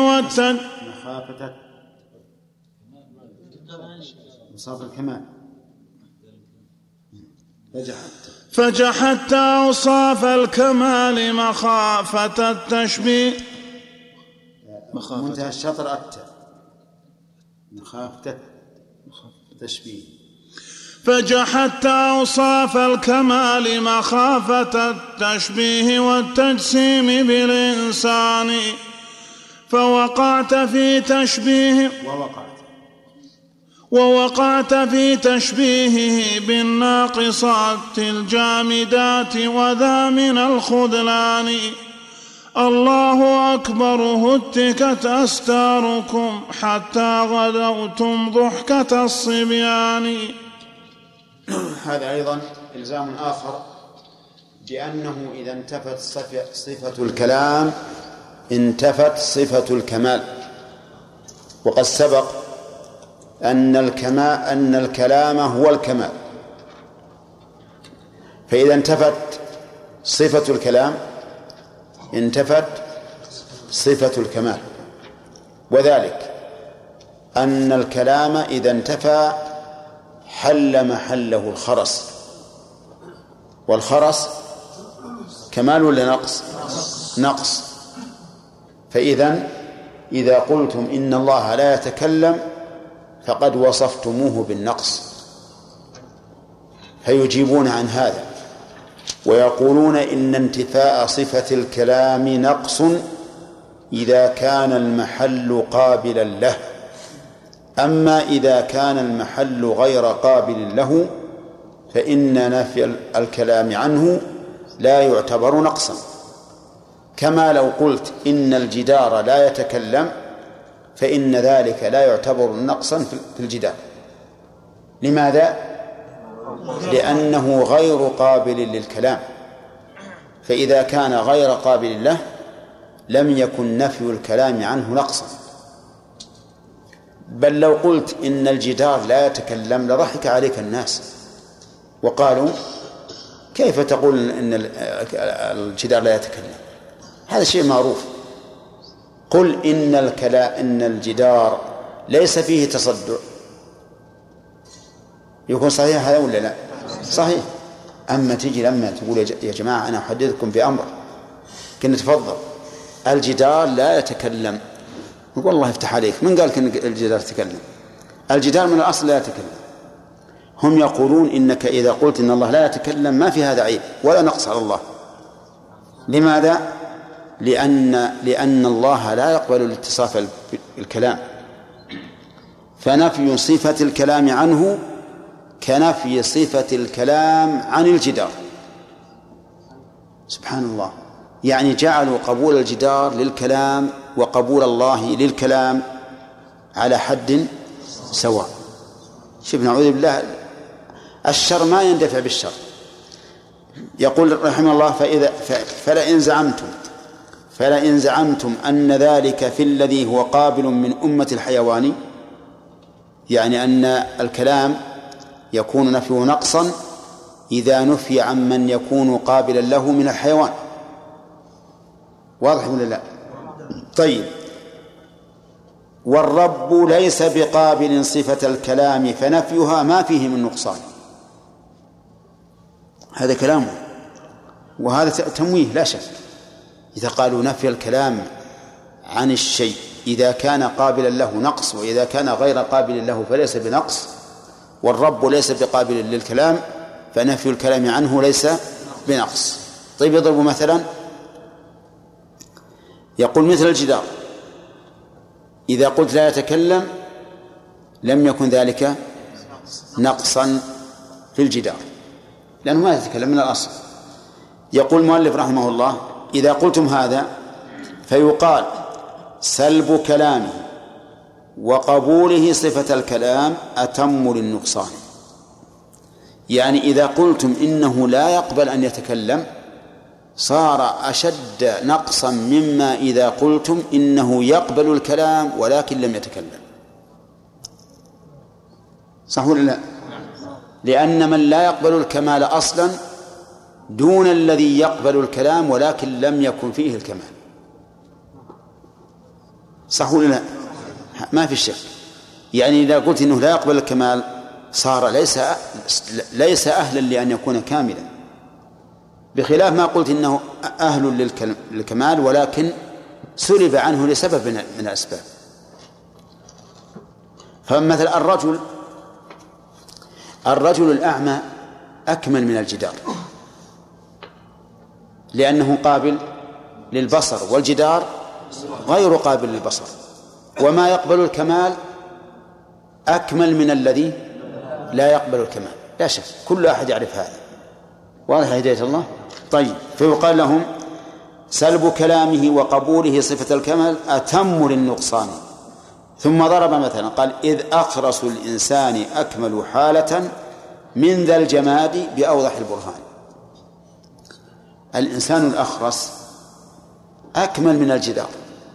فجحدت أوصاف الكمال مخافة التشبيه منتهى الشطر مخافة التشبيه. فجحدت أوصاف الكمال مخافة التشبيه والتجسيم بالإنسان. فوقعت في تشبيهه بالناقصات الجامدات وذا من الخذلان. الله أكبر هتكت أستاركم حتى غدوتم ضحكة الصبيان. هذا أيضا إلزام آخر بأنه إذا انتفت صفة الكلام انتفت صفة الكمال. وقد سبق أن الكلام هو الكمال، فإذا انتفت صفة الكلام انتفت صفة الكمال. وذلك أن الكلام إذا انتفى حل محله الخرس، والخرس كمال ولا نقص؟ إذا قلتم إن الله لا يتكلم فقد وصفتموه بالنقص، فيجيبون عن هذا ويقولون إن انتفاء صفة الكلام نقص إذا كان المحل قابلا له، أما إذا كان المحل غير قابل له فإن نفي الكلام عنه لا يعتبر نقصا، كما لو قلت إن الجدار لا يتكلم فإن ذلك لا يعتبر نقصا في الجدار. لماذا؟ لأنه غير قابل للكلام، فإذا كان غير قابل له لم يكن نفي الكلام عنه نقصا. بل لو قلت إن الجدار لا يتكلم لضحك عليك الناس وقالوا كيف تقول إن الجدار لا يتكلم؟ هذا شيء معروف. قل إن الجدار ليس فيه تصدع، يكون صحيح هذا ولا لا؟ صحيح. أما تجي لما تقول يا جماعة أنا أحدثكم بأمر، كنا تفضل الجدار لا يتكلم، يقول الله يفتح عليك، من قال إن الجدار يتكلم؟ الجدار من الأصل لا يتكلم. هم يقولون إنك إذا قلت إن الله لا يتكلم ما في هذا عيب ولا نقص على الله. لماذا؟ لأن الله لا يقبل الاتصاف الكلام، فنفي صفة الكلام عنه كنفي صفة الكلام عن الجدار. سبحان الله، يعني جعلوا قبول الجدار للكلام وقبول الله للكلام على حد سواء. شوف، نعوذ بالله، الشر ما يندفع بالشر. يقول رحمه الله فلئن زعمتم أن ذلك في الذي هو قابل من أمة الحيوان، يعني أن الكلام يكون نفيه نقصا إذا نفي عن من يكون قابلا له من الحيوان. واضح ولا لا؟ طيب، والرب ليس بقابل صفة الكلام فنفيها ما فيه من نقصان. هذا كلامه، وهذا تمويه لا شك. إذا قالوا نفي الكلام عن الشيء إذا كان قابلا له نقص، وإذا كان غير قابل له فليس بنقص، والرب ليس بقابل للكلام فنفي الكلام عنه ليس بنقص. طيب، يضرب مثلا، يقول مثل الجدار إذا قلت لا يتكلم لم يكن ذلك نقصا في الجدار لأنه ما يتكلم من الأصل. يقول المؤلف رحمه الله إذا قلتم هذا فيقال سلب كلامه وقبوله صفة الكلام أتم للنقصان. يعني إذا قلتم إنه لا يقبل أن يتكلم صار أشد نقصا مما إذا قلتم إنه يقبل الكلام ولكن لم يتكلم. صح ولا لا؟ لأن من لا يقبل الكمال أصلا دون الذي يقبل الكلام ولكن لم يكن فيه الكمال. صح ولا لا؟ ما في شك. يعني إذا قلت إنه لا يقبل الكمال صار ليس أهلا لأن يكون كاملا، بخلاف ما قلت إنه أهل للكمال ولكن سلب عنه لسبب من الأسباب. فمثل الرجل الأعمى أكمل من الجدار لأنه قابل للبصر، والجدار غير قابل للبصر، وما يقبل الكمال أكمل من الذي لا يقبل الكمال، لا شك، كل أحد يعرف هذا. واضح هداية الله؟ طيب، فيقال لهم سلب كلامه وقبوله صفة الكمال أتم للنقصان. ثم ضرب مثلا قال إذ أخرس الإنسان أكمل حالة من ذا الجماد بأوضح البرهان. الإنسان الأخرس أكمل من الجدار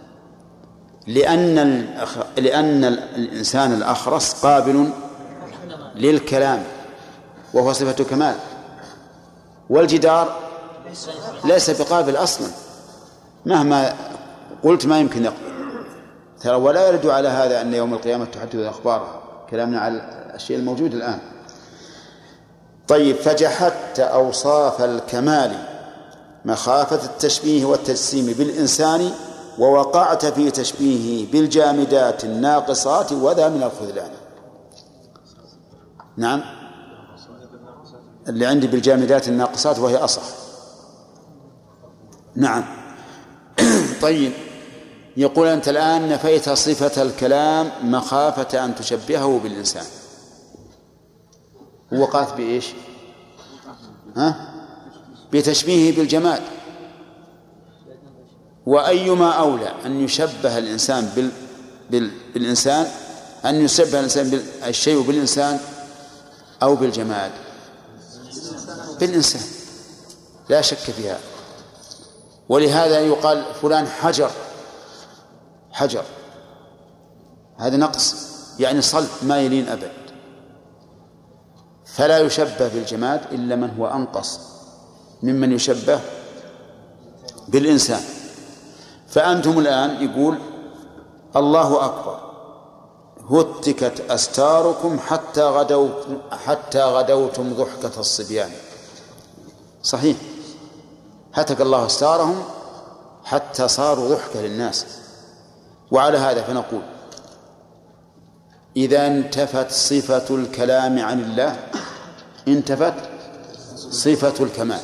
لأن الإنسان الأخرس قابل للكلام وهو صفة كمال، والجدار ليس بقابل أصلا، مهما قلت ما يمكن يقبل. ترى ولا يرد على هذا أن يوم القيامة تحدث أخبارها، كلامنا على الشيء الموجود الآن. طيب، فجحدت أوصاف الكمال مخافة التشبيه والتجسيم بالإنسان ووقعت في تشبيهه بالجامدات الناقصات وذا من الخذلان. نعم، اللي عندي بالجامدات الناقصات وهي أصح. نعم. طيب، يقول أنت الآن نفيت صفة الكلام مخافة أن تشبهه بالإنسان، ووقعت بإيش؟ بتشبيهه بالجماد. وأيما أولى أن يشبه الإنسان بالإنسان، أن يشبه الإنسان الشيء بالإنسان أو بالجماد؟ بالإنسان لا شك فيها. ولهذا يقال فلان حجر، هذا نقص يعني صلب ما يلين أبد. فلا يشبه بالجماد إلا من هو أنقص ممن يشبه بالإنسان. فأنتم الآن يقول الله أكبر هتكت أستاركم حتى غدوتم ضحكة الصبيان. صحيح، هتك الله أستارهم حتى صاروا ضحكة للناس. وعلى هذا فنقول إذا انتفت صفة الكلام عن الله انتفت صفة الكمال،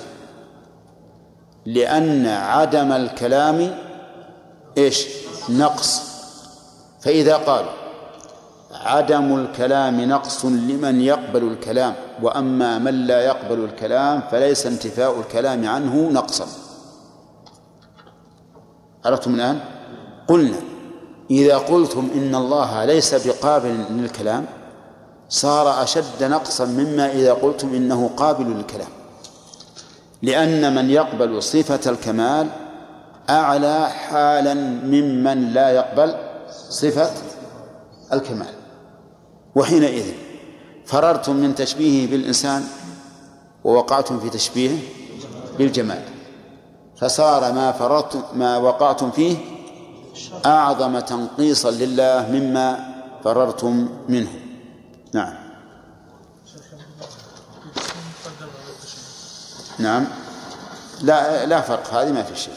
لأن عدم الكلام إيش؟ نقص. فإذا قال عدم الكلام نقص لمن يقبل الكلام، وأما من لا يقبل الكلام فليس انتفاء الكلام عنه نقصا. عرفتم الآن؟ قلنا إذا قلتم إن الله ليس بقابل للكلام صار أشد نقصا مما إذا قلتم إنه قابل للكلام، لأن من يقبل صفة الكمال أعلى حالا ممن لا يقبل صفة الكمال. وحينئذ فررتم من تشبيهه بالإنسان ووقعتم في تشبيهه بالجمال، فصار ما وقعتم فيه أعظم تنقيصا لله مما فررتم منه. نعم. نعم، لا فرق، هذه ما في شيء.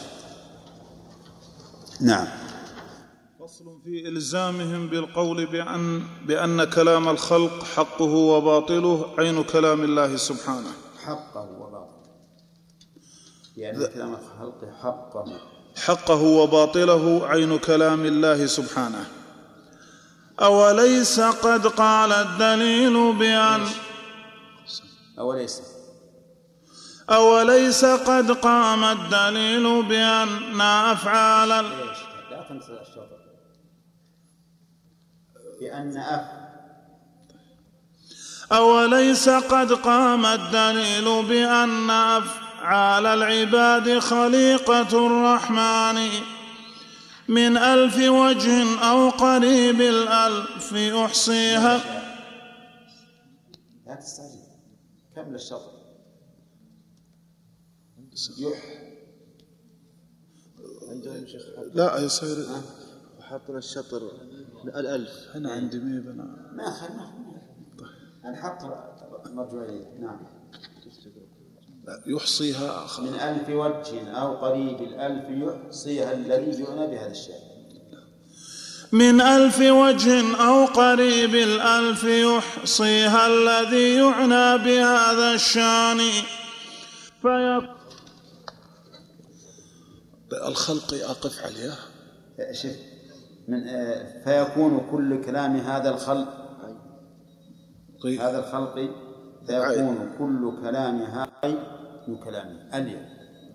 نعم. فصل في إلزامهم بالقول بأن كلام الخلق حقه وباطله عين كلام الله سبحانه. حقه وباطله يعني كلام الخلق حقه وباطله عين كلام الله سبحانه. أوليس قد قال الدليل بأن أوليس قد قام الدليل بأن أفعال لا تنسى الشطر أوليس قد قام الدليل بأن أفعال العباد خليقة الرحمن من 1000 وجه أو قريب 1000 أحصيها. لا تستعجل، كمل الشطر. لا يصير حطنا الشطر 1000 هنا عندي ميبنا ما خلنا نحط مرجوعية. نعم. يحصيها من 1000 وجه أو قريب 1000 يحصيها الذي يعنى بهذا الشيء. من 1000 وجه أو قريب 1000 يحصيها الذي يعنى بهذا الشان. الخلق أقف عليها. شوف فيكون كل كلام هذا الخلق فيكون كل كلام هذا كلامه اليوم.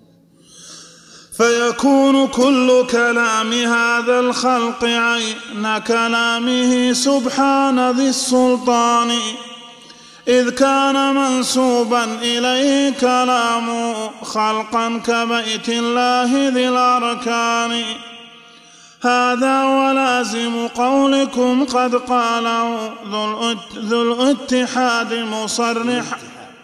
فيكون كل كلام هذا الخلق عين كلامه سبحان ذي السلطان، إذ كان منسوبا إليه كلامه خلقا كبيت الله ذي الأركان. هذا ولازم قولكم قد قاله ذو الاتحاد مصرح.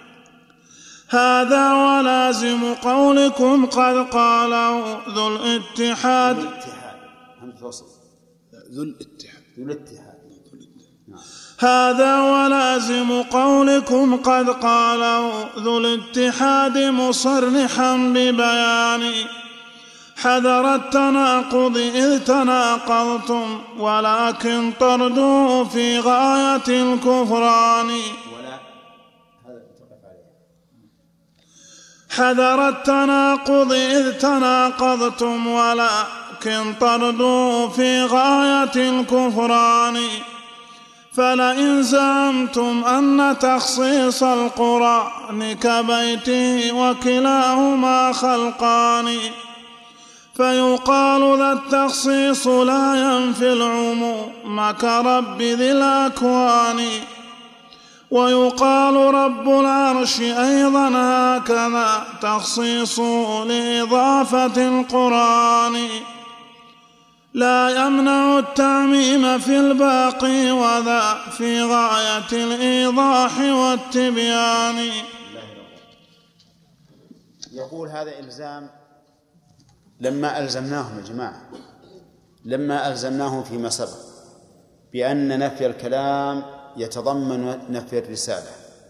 هذا ولازم قولكم قد قاله ذو الاتحاد. هذا ولازم قولكم قد قاله ذو الاتحاد مصرحا ببيان حذر التناقض إذ تناقضتم ولكن طردوا في غاية الكفران. حذر التناقض إذ تناقضتم ولكن طردوا في غاية الكفران. فلئن زعمتم أن تخصيص القرآن كبيته وكلاهما خلقان فيقال ذا التخصيص لا ينفي العموم كرب ذي الأكوان. ويقال رب العرش أيضا هكذا تخصيص لإضافة القرآن لا يمنع التعميم في الباقي وذا في غاية الإيضاح والتبيان. يقول هذا إلزام لما ألزمناهم يا جماعة، لما ألزمناهم فيما سبق بأن نفي الكلام يتضمن نفي الرسالة،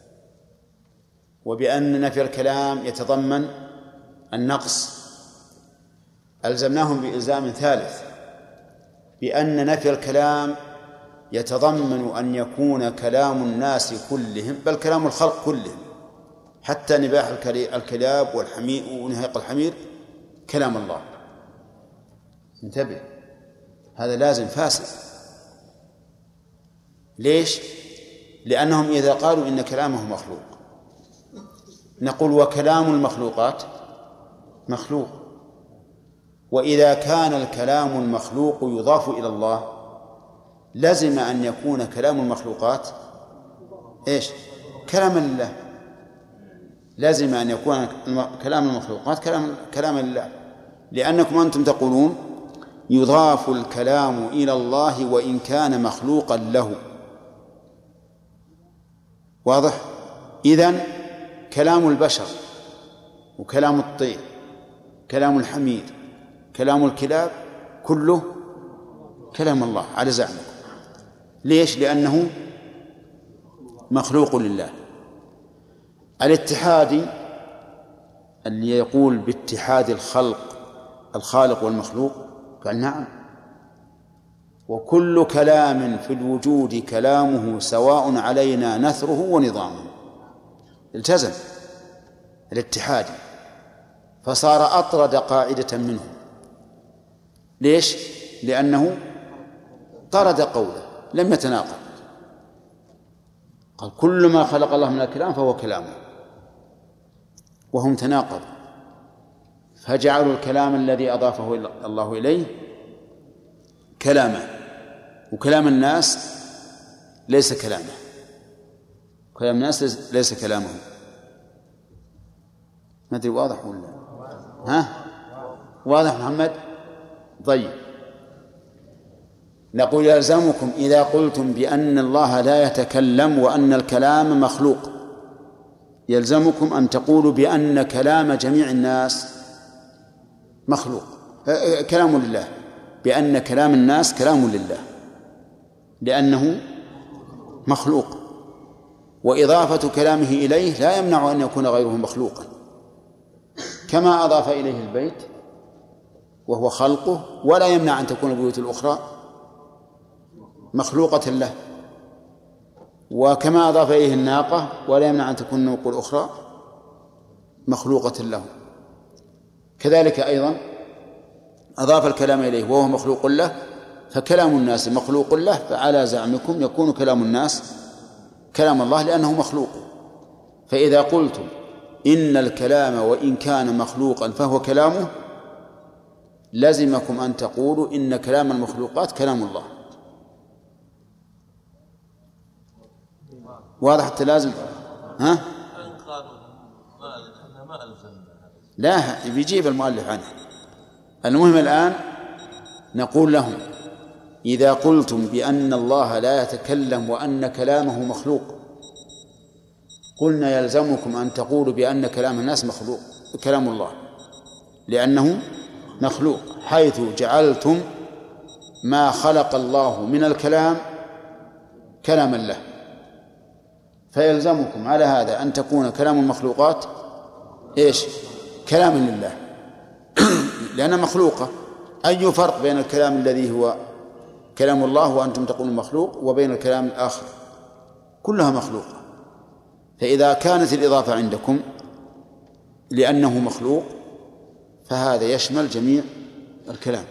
وبأن نفي الكلام يتضمن النقص، ألزمناهم بإلزام ثالث بأن نفي الكلام يتضمن أن يكون كلام الناس كلهم بل كلام الخلق كلهم حتى نباح الكلاب والحمير ونهيق الحمير كلام الله. انتبه، هذا لازم فاسد. ليش؟ لأنهم إذا قالوا إن كلامه مخلوق نقول وكلام المخلوقات مخلوق، وإذا كان الكلام المخلوق يضاف إلى الله لزم أن يكون كلام المخلوقات إيش؟ كلام الله. لازم أن يكون كلام المخلوقات كلام الله، لأنكم أنتم تقولون يضاف الكلام إلى الله وإن كان مخلوقا له. واضح؟ إذن كلام البشر وكلام الطير كلام الحمير كلام الكلاب كله كلام الله على زعمكم. ليش؟ لأنه مخلوق لله. الاتحادي اللي يقول باتحاد الخالق والمخلوق قال نعم، وكل كلام في الوجود كلامه سواء علينا نثره ونظامه. التزم الاتحادي فصار أطرد قاعدة منه. ليش؟ لأنه طرد قوله لم يتناقض، قال كل ما خلق الله من الكلام فهو كلامه، وهم تناقضوا فجعلوا الكلام الذي أضافه الله إليه كلامه، وكلام الناس ليس كلامه، كلام الناس ليس كلامه. ما أدري واضح ولا ها؟ واضح محمد؟ طيب، نقول يلزمكم إذا قلتم بأن الله لا يتكلم وأن الكلام مخلوق يلزمكم أن تقولوا بأن كلام جميع الناس مخلوق كلام لله، بأن كلام الناس كلام لله لأنه مخلوق، وإضافة كلامه إليه لا يمنع أن يكون غيره مخلوقا، كما أضاف إليه البيت وهو خلقه ولا يمنع أن تكون البيوت الأخرى مخلوقة له، وكما أضاف إليه الناقة ولا يمنع أن تكون النوق الأخرى مخلوقة له، كذلك أيضا أضاف الكلام إليه وهو مخلوق له، فكلام الناس مخلوق له، فعلى زعمكم يكون كلام الناس كلام الله لأنه مخلوق. فإذا قلتم إن الكلام وإن كان مخلوقا فهو كلامه لزمكم أن تقولوا إن كلام المخلوقات كلام الله. واضح التلازم؟ ها؟ لا، بيجيب المؤلف عنه. المهم الآن نقول لهم إذا قلتم بأن الله لا يتكلم وأن كلامه مخلوق قلنا يلزمكم أن تقولوا بأن كلام الناس مخلوق كلام الله لأنه مخلوق، حيث جعلتم ما خلق الله من الكلام كلاما له، فيلزمكم على هذا أن تكون كلام المخلوقات إيش؟ كلاما لله لأنها مخلوقة. أي فرق بين الكلام الذي هو كلام الله وأنتم تقولون مخلوق وبين الكلام الآخر؟ كلها مخلوقة. فإذا كانت الإضافة عندكم لأنه مخلوق فهذا يشمل جميع الكلام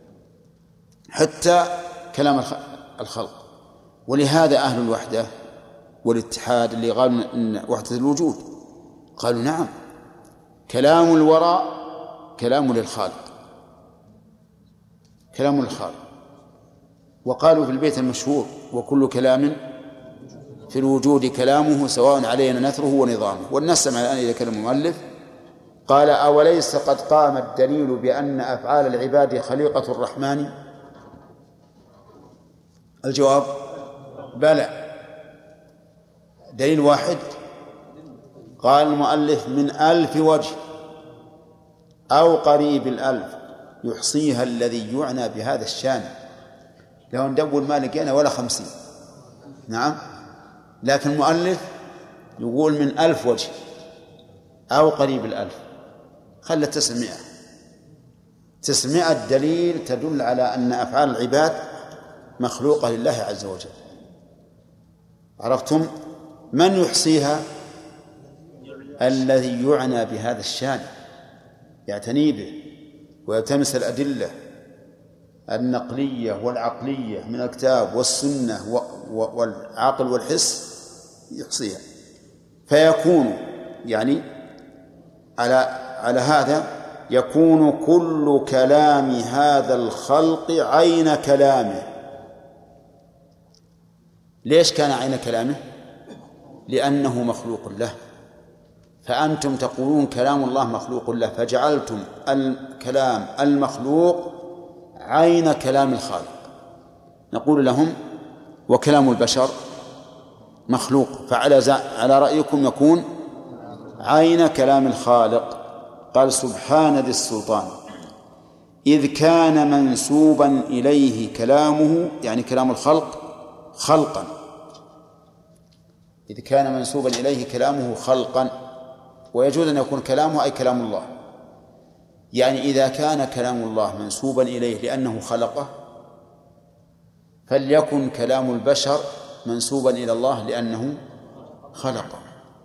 حتى كلام الخلق. ولهذا أهل الوحدة والاتحاد اللي قالوا إن وحدة الوجود قالوا نعم، كلام الوراء كلام للخالق، كلام للخالق. وقالوا في البيت المشهور: وكل كلام في الوجود كلامه سواء علينا نثره ونظامه. ونسمع الآن إلى كلام المؤلف. قال: أوليس قد قام الدليل بأن أفعال العباد خليقة الرحمن؟ الجواب: بلى. دليل واحد. قال المؤلف: من 1000 وجه أو قريب 1000 يحصيها الذي يعنى بهذا الشان. لو ندور ما لقينا ولا 50. نعم، لكن المؤلف يقول من 1000 وجه أو قريب 1000، خلى 900. 900 دليل تدل على أن أفعال العباد مخلوقة لله عز وجل. عرفتم؟ من يحصيها؟ الذي يعنى بهذا الشان، يعتني به ويلتمس الأدلة النقلية والعقلية من الكتاب والسنة والعقل والحس، يحصيها. فيكون يعني على هذا يكون كل كلام هذا الخلق عين كلامه. ليش كان عين كلامه؟ لأنه مخلوق له. فأنتم تقولون كلام الله مخلوق له، فجعلتم الكلام المخلوق عين كلام الخالق. نقول لهم: وكلام البشر مخلوق، فعلى رأيكم يكون عين كلام الخالق. قال: سبحان ذي السلطان إذ كان منسوبا إليه كلامه، يعني كلام الخلق، خلقا. إذ كان منسوبا إليه كلامه خلقا، ويجوز أن يكون كلامه أي كلام الله. يعني إذا كان كلام الله منسوبا إليه لأنه خلقه، فليكن كلام البشر منسوبا إلى الله لأنه خلقه.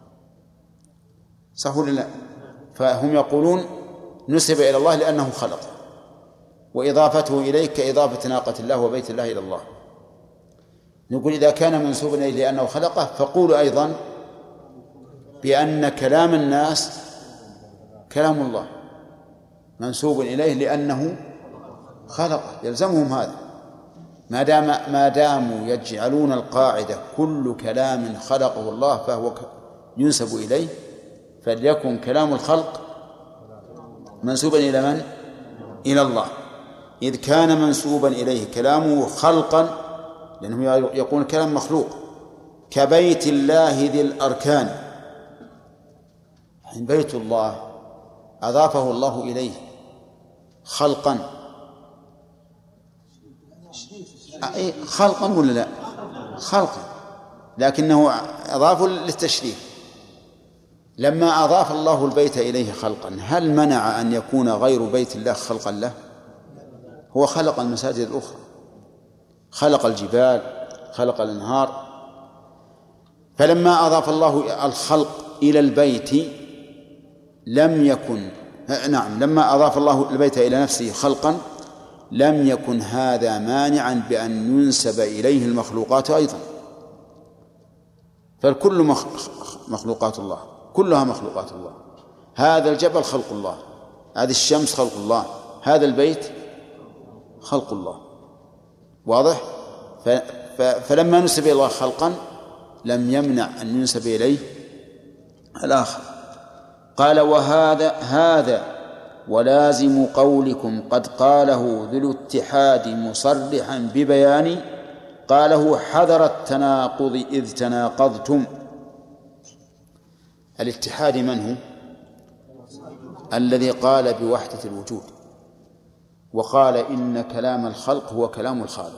صح ولا لا؟ فهم يقولون نسب إلى الله لأنه خلقه، وإضافته إليه كإضافة ناقة الله وبيت الله إلى الله. نقول إذا كان منسوبا إليه لأنه خلقه، فقولوا أيضا بأن كلام الناس كلام الله منسوب إليه لأنه خلقه، يلزمهم هذا. ما داموا يجعلون القاعدة كل كلام خلقه الله فهو ينسب إليه، فليكن كلام الخلق منسوبا إلى من؟ إلى الله. إذ كان منسوبا إليه كلامه خلقا، لأنه يقول كلام مخلوق، كبيت الله ذي الأركان. بيت الله أضافه الله إليه خلقا، خلقا ولا لا؟ خلقا، لكنه أضافه للتشريف. لما أضاف الله البيت إليه خلقا، هل منع أن يكون غير بيت الله خلقا له؟ هو خلق المساجد الأخرى، خلق الجبال، خلق الأنهار. فلما أضاف الله الخلق إلى البيت لم يكن، لما أضاف الله البيت إلى نفسه خلقا لم يكن هذا مانعا بأن ينسب إليه المخلوقات أيضا. فالكل مخلوقات الله، كلها مخلوقات الله. هذا الجبل خلق الله، هذه الشمس خلق الله، هذا البيت خلق الله. واضح؟ فلما نسب إلى الله خلقا لم يمنع أن ينسب إليه الآخر. قال: هذا ولازم قولكم قد قاله ذو الاتحاد مصرحا ببيان، قاله حذر التناقض إذ تناقضتم. الاتحاد من هو؟ الذي قال بوحدة الوجود وقال إن كلام الخلق هو كلام الخالق،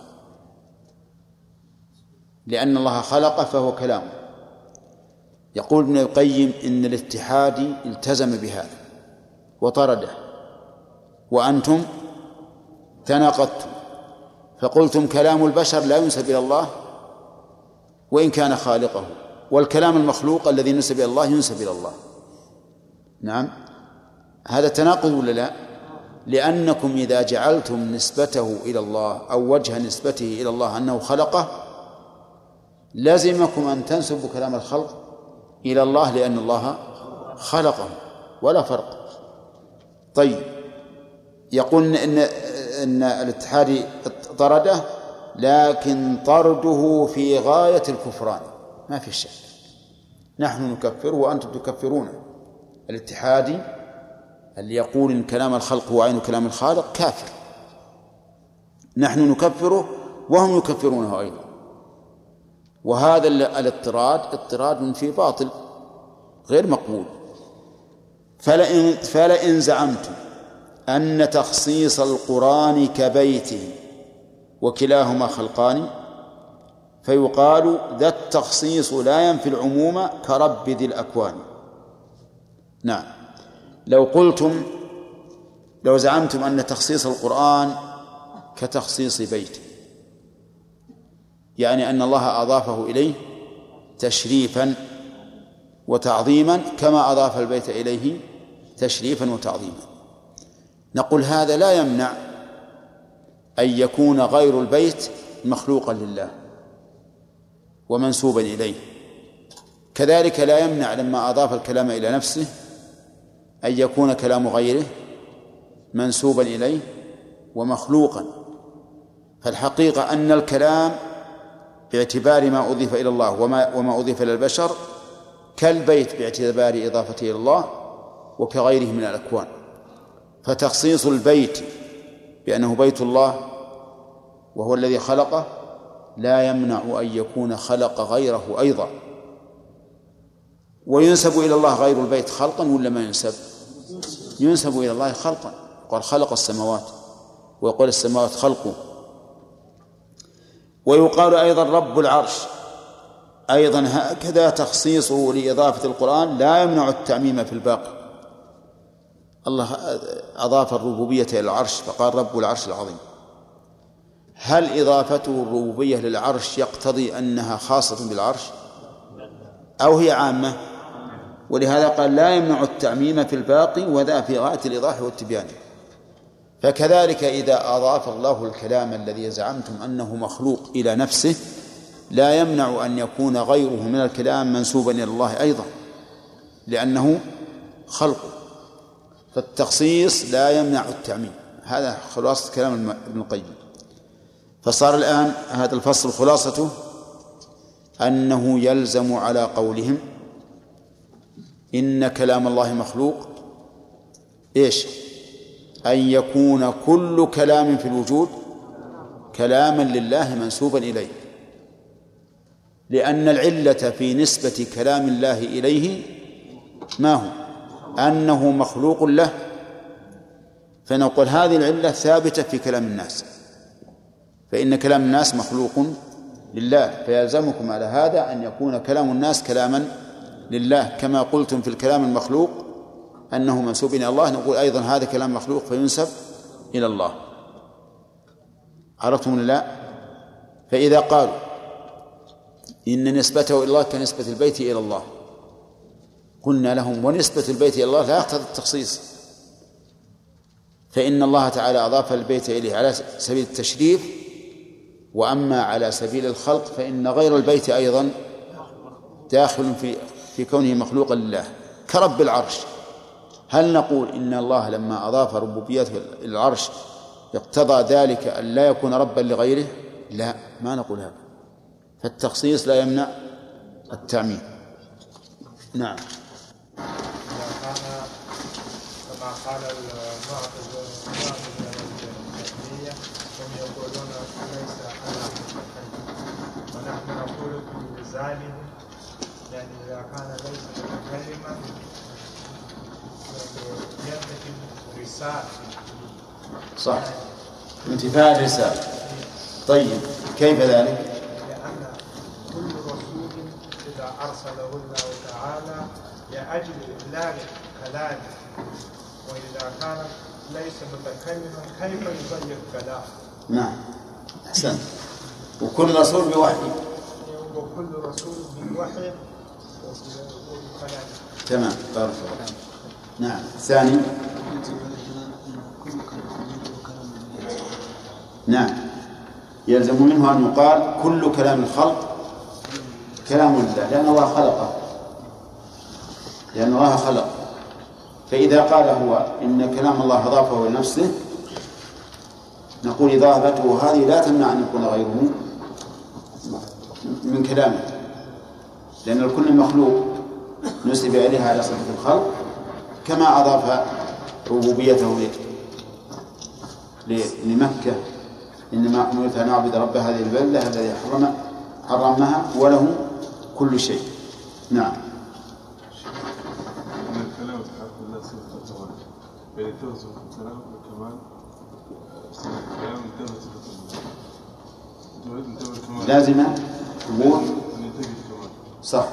لأن الله خلق فهو كلامه. يقول ابن القيم إن الاتحاد التزم بهذا وطرده وأنتم تناقضتم، فقلتم كلام البشر لا ينسب إلى الله وإن كان خالقه، والكلام المخلوق الذي ينسب إلى الله ينسب إلى الله. نعم، هذا تناقض ولا لا؟ لأنكم إذا جعلتم نسبته إلى الله أو وجه نسبته إلى الله أنه خلقه، لازمكم أن تنسبوا كلام الخلق إلى الله لأن الله خلقه، ولا فرق. طيب، يقول إن الاتحاد طرده، لكن طرده في غاية الكفران، ما في شك. نحن نكفره وأنتم تكفرونه. الاتحادي اللي يقول إن كلام الخلق هو عين كلام الخالق كافر، نحن نكفره وهم يكفرونه أيضا. وهذا الاضطراد اضطراد في باطل غير مقبول. فلئن زعمتم أن تخصيص القرآن كبيته وكلاهما خلقان، فيقال ذا التخصيص لا ينفي العموم كرب ذي الأكوان. نعم، لو زعمتم أن تخصيص القرآن كتخصيص بيته، يعني أن الله أضافه إليه تشريفا وتعظيما كما أضاف البيت إليه تشريفا وتعظيما، نقول هذا لا يمنع أن يكون غير البيت مخلوقا لله ومنسوبا إليه. كذلك لا يمنع لما أضاف الكلام إلى نفسه أن يكون كلام غيره منسوبا إليه ومخلوقا. فالحقيقة أن الكلام باعتبار ما أضيف إلى الله وما أضيف إلى البشر كالبيت باعتبار إضافته إلى الله وكغيره من الأكوان. فتخصيص البيت بأنه بيت الله وهو الذي خلقه لا يمنع أن يكون خلق غيره أيضا. وينسب إلى الله غير البيت خلقا ولا ما ينسب؟ ينسب إلى الله خلقا، قال خلق السماوات، ويقول السماوات خلقه. ويقال أيضا رب العرش، أيضا هكذا تخصيصه لإضافة القرآن لا يمنع التعميم في الباقي. الله أضاف الربوبية إلى العرش فقال رب العرش العظيم. هل إضافته الربوبية للعرش يقتضي أنها خاصة بالعرش أو هي عامة؟ ولهذا قال لا يمنع التعميم في الباقي، وذا في غاية الإيضاح والتبيان. فكذلك إذا أضاف الله الكلام الذي زعمتم أنه مخلوق إلى نفسه لا يمنع أن يكون غيره من الكلام منسوبا إلى الله أيضا لأنه خلقه. فالتخصيص لا يمنع التعميم. هذا خلاصة كلام ابن القيم. فصار الآن هذا الفصل خلاصته أنه يلزم على قولهم إن كلام الله مخلوق إيش؟ أن يكون كل كلام في الوجود كلاما لله منسوبا إليه، لأن العلة في نسبة كلام الله إليه ما هو؟ أنه مخلوق له. فنقول هذه العلة ثابتة في كلام الناس، فإن كلام الناس مخلوق لله، فيلزمكم على هذا أن يكون كلام الناس كلاما لله. كما قلتم في الكلام المخلوق أنه منسوب إلى الله، نقول أيضا هذا كلام مخلوق فينسب إلى الله. عرفتم ولا لا؟ فإذا قالوا إن نسبته إلى الله كنسبة البيت إلى الله، قلنا لهم ونسبة البيت إلى الله لا يقتضي التخصيص، فإن الله تعالى أضاف البيت إليه على سبيل التشريف، وأما على سبيل الخلق فإن غير البيت أيضا داخل في كونه مخلوقا لله كرب العرش. هل نقول إن الله لما أضاف ربوبيته إلى العرش يقتضى ذلك أن لا يكون ربا لغيره؟ لا، ما نقول هذا. فالتخصيص لا يمنع التعميم. نعم. كما قال المعتزلة والجهمية هم يقولون ليس الله متكلم، ونحن نقول بلزامهم، يعني إذا كان ليس متكلما ينتفي رسالة. صح، انتفاء الرسالة. طيب كيف ذلك؟ لأن كل رسول إذا أرسله الله تعالى لأجل إبلاغ كلامه، وإذا كان ليس متكلما كيف يبين كلام؟ نعم أحسن. وكل رسول بوحي. وكل رسول بوحي وبكلام. تمام بارك الله. نعم الثاني. نعم يلزم منه أن يقال كل كلام الخلق كلام الله لأن الله خلق. فإذا قال هو إن كلام الله أضافه لنفسه نقول إضافته هذه لا تمنع أن يكون غيره من كلامه، لأن الكل مخلوق نسب إليها على صفة الخلق كما أضاف ربوبيته لمكة إنما أمرت أن أعبد رب هذه البلدة الذي حرمها وله كل شيء. نعم. الكلام تحقق الله صفة الكمال، يعني توصف الكلام والكمال الكلام انتهى صفة الكمال لازمة قبول صح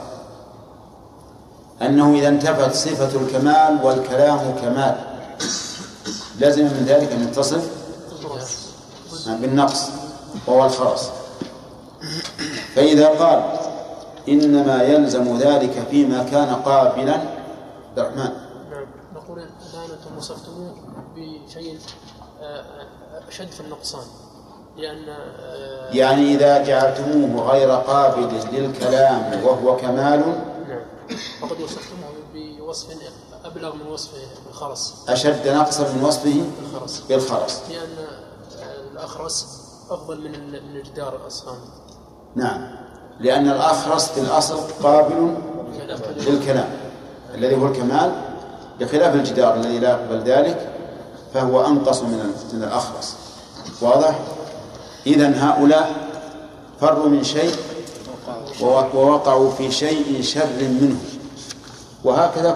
أنه إذا انتفت صفة الكمال والكلام كمال لازم من ذلك أن يتصف بالنقص وهو الخرس. فإذا قال إنما يلزم ذلك فيما كان قابلا الرحمن نقول الآن أنتم وصفتموه بشيء أشد في النقصان، لأن يعني إذا جعلتموه غير قابل للكلام وهو كمال نعم فقد وصفتموه بوصف أبلغ من وصفه الخرس، أشد نقصا من وصفه بالخرس، لأن الأخرس أفضل من الجدار الأصفان. نعم لأن الأخرس في الأصل قابل للكلام الذي هو الكمال بخلاف الجدار الذي لا يقبل ذلك فهو أنقص من الأخرس. واضح؟ إذن هؤلاء فروا من شيء ووقعوا في شيء شر منه، وهكذا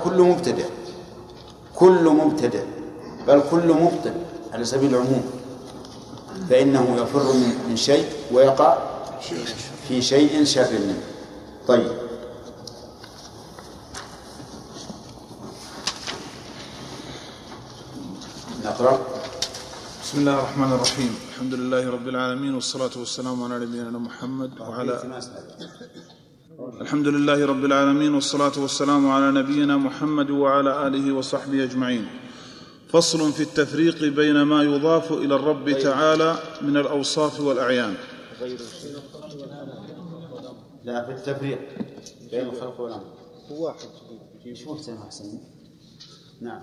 كل مبتدع بل كل مبطل على سبيل العموم فإنه يفر من شيء ويقع في شيء شر منه. طيب نقرأ. بسم الله الرحمن الرحيم. الحمد لله رب العالمين والصلاة والسلام على نبينا محمد الحمد لله رب العالمين والصلاة والسلام على نبينا محمد وعلى آله وصحبه أجمعين. فصل في التفريق بين ما يضاف إلى الرب تعالى من الأوصاف والأعيان. لا في التفريق بين الخلق والأمر هو واحد. نعم.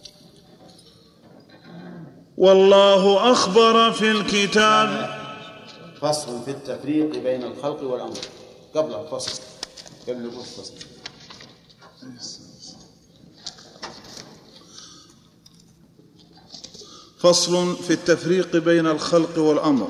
والله أخبر في الكتاب. فصل في التفريق بين الخلق والأمر قبل الفصل قبل الفصل. فصل في التفريق بين الخلق والأمر.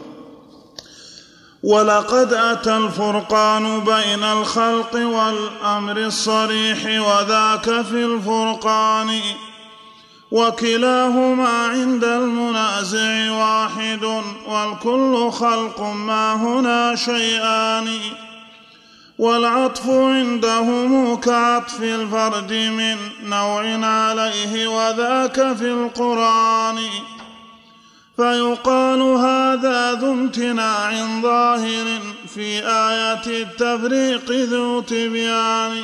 ولقد أتى الفرقان بين الخلق والأمر الصريح وذاك في الفرقان وكلاهما عند المنازع واحد والكل خلق ما هنا شيئان والعطف عندهم كعطف الفرد من نوع عليه وذاك في القرآن فيقال هذا ذو امتناع ظاهر في آية التفريق ذو تبيان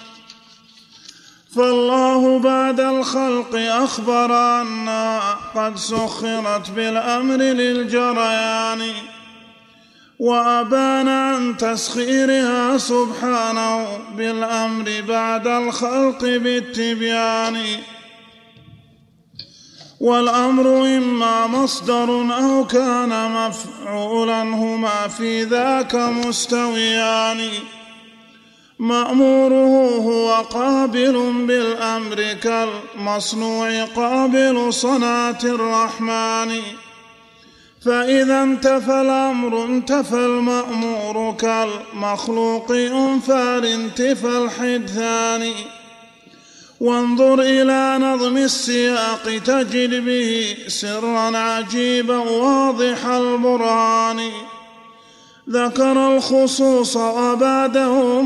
فالله بعد الخلق أخبر أنها قد سخرت بالأمر للجريان وأبان عن تسخيرها سبحانه بالأمر بعد الخلق بالتبيان والأمر إما مصدر أو كان مفعولا هما في ذاك مستويان مأموره هو قابل بالأمر كالمصنوع قابل صنعة الرحمن فإذا انتفى الأمر انتفى المأمور كالمخلوق أنفى انتفى الحدثان وانظر إلى نظم السياق تجد به سرا عجيبا واضح البرهان ذكر الخصوص وبعده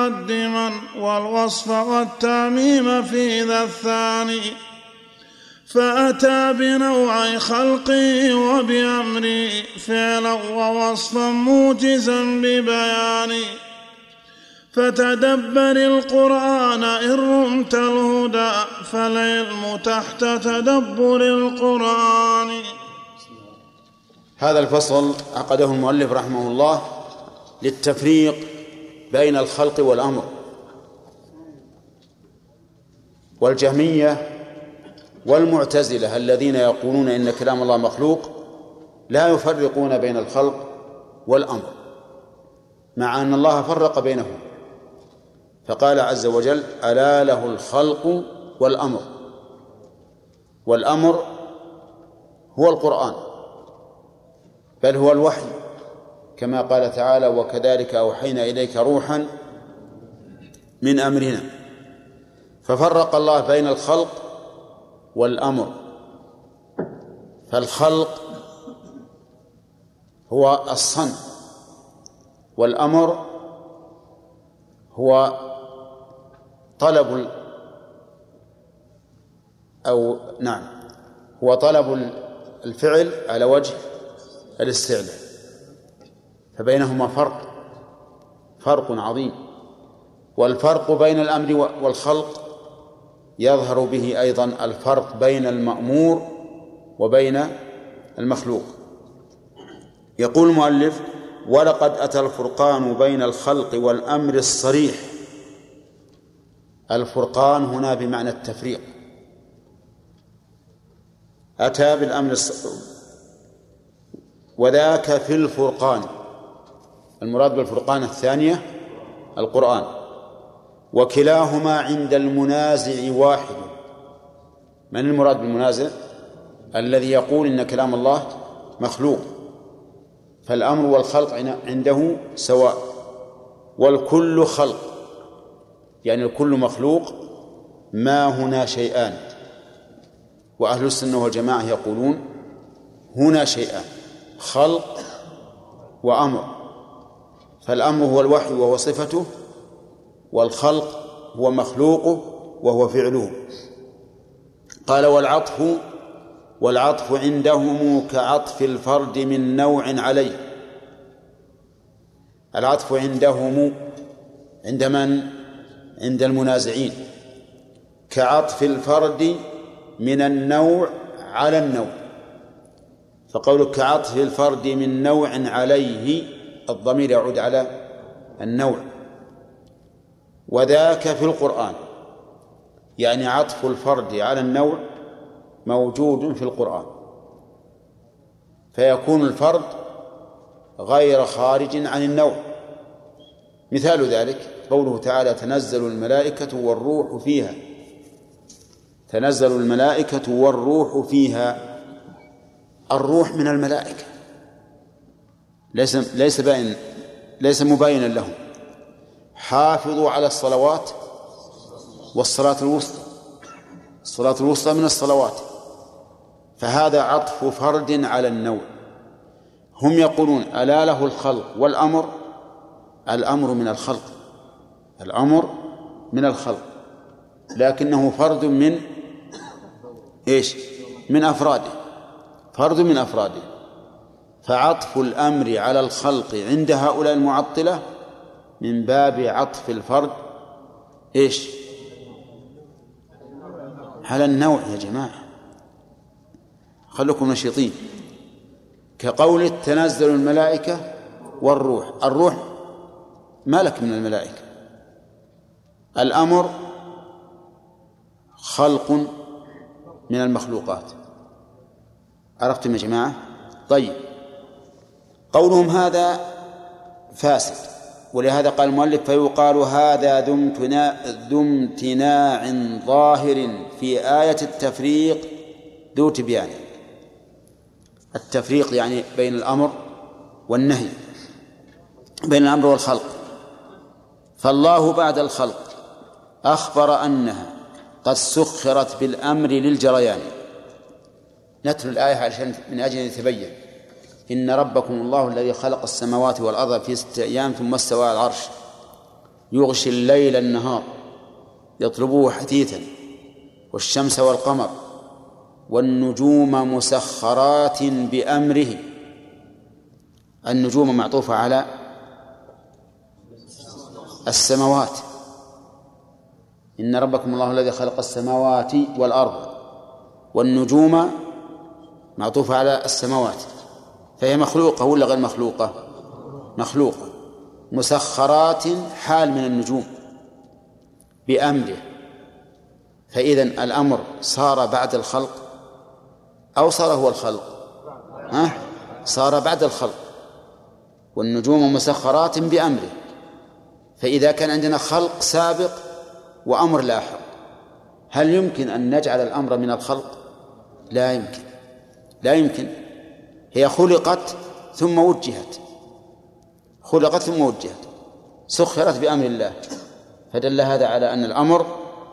متقدما والوصف والتعميم في ذا الثاني فأتى بنوع خلقه وبأمره فعلا ووصفا موجزا ببيان. فتدبر القرآن إن رمت الهدى فالعلم تحت تدبر القرآن. هذا الفصل عقده المؤلف رحمه الله للتفريق بين الخلق والأمر. والجهمية والمعتزلة الذين يقولون إن كلام الله مخلوق لا يفرقون بين الخلق والأمر، مع أن الله فرق بينهم، فقال عز وجل: ألا له الخلق والأمر. والأمر هو القرآن، بل هو الوحي، كما قال تعالى: وكذلك أوحينا إليك روحا من أمرنا. ففرق الله بين الخلق والأمر. فالخلق هو الصنع، والأمر هو طلب هو طلب الفعل على وجه الاستعلاء. فبينهما فرق عظيم. والفرق بين الأمر والخلق يظهر به أيضا الفرق بين المأمور وبين المخلوق. يقول المؤلف: ولقد أتى الفرقان بين الخلق والأمر الصريح. الفرقان هنا بمعنى التفريق، أتى بالأمر وذاك في الفرقان. المراد بالفرقان الثانية القرآن، وكلاهما عند المنازع واحد. من المراد بالمنازع؟ الذي يقول إن كلام الله مخلوق. فالأمر والخلق عنده سواء، والكل خلق، يعني الكل مخلوق، ما هنا شيئان. وأهل السنة والجماعة يقولون هنا شيئان: خلق وأمر. فالأمر هو الوحي وهو صفته، والخلق هو مخلوقه وهو فعله. قال: والعطف عندهم كعطف الفرد من نوع عليه. العطف عندهم عند من؟ عند المنازعين. كعطف الفرد من النوع على النوع. فقولك كعطف الفرد من نوع عليه، الضمير يعود على النوع. وذاك في القرآن، يعني عطف الفرد على النوع موجود في القرآن، فيكون الفرد غير خارج عن النوع. مثال ذلك قوله تعالى: تنزل الملائكة والروح فيها. تنزل الملائكة والروح فيها. الروح من الملائكة، ليس مباينا لهم. حافظوا على الصلوات والصلاة الوسطى. الصلاة الوسطى من الصلوات. فهذا عطف فرد على النوع. هم يقولون: ألا له الخلق والأمر. الأمر من الخلق، الأمر من الخلق، لكنه فرد من من أفراده، فرد من أفراده. فعطف الأمر على الخلق عند هؤلاء المعطلة من باب عطف الفرد على النوع. يا جماعة خلوكم نشيطين. كقول تنزل الملائكة والروح. الروح ملك من الملائكة. الأمر خلق من المخلوقات. عرفتم يا جماعة؟ طيب، قولهم هذا فاسد، ولهذا قال المؤلف: فيقال هذا ذو امتناع ظاهر في آية التفريق ذو تبيان. التفريق يعني بين الأمر والنهي، بين الأمر والخلق. فالله بعد الخلق أخبر أنها قد سخرت بالأمر للجريان. نتلو الآية عشان من أجل أن يتبين: إن ربكم الله الذي خلق السماوات والأرض في 6 أيام ثم استوى على العرش يغشي الليل النهار يطلبه حثيثا والشمس والقمر والنجوم مسخرات بأمره. النجوم معطوفة على السماوات، إن ربكم الله الذي خلق السماوات والأرض، والنجوم معطوفة على السماوات، فهي مخلوقة ولا غير مخلوقة؟ مخلوقة. مسخرات حال من النجوم بأمره، فإذن الأمر صار بعد الخلق أو صار هو الخلق؟ صار بعد الخلق. والنجوم مسخرات بأمره، فإذا كان عندنا خلق سابق وأمر لاحق، هل يمكن أن نجعل الأمر من الخلق؟ لا يمكن، لا يمكن. هي خلقت ثم وجهت، خلقت ثم وجهت، سخرت بأمر الله، فدل هذا على أن الأمر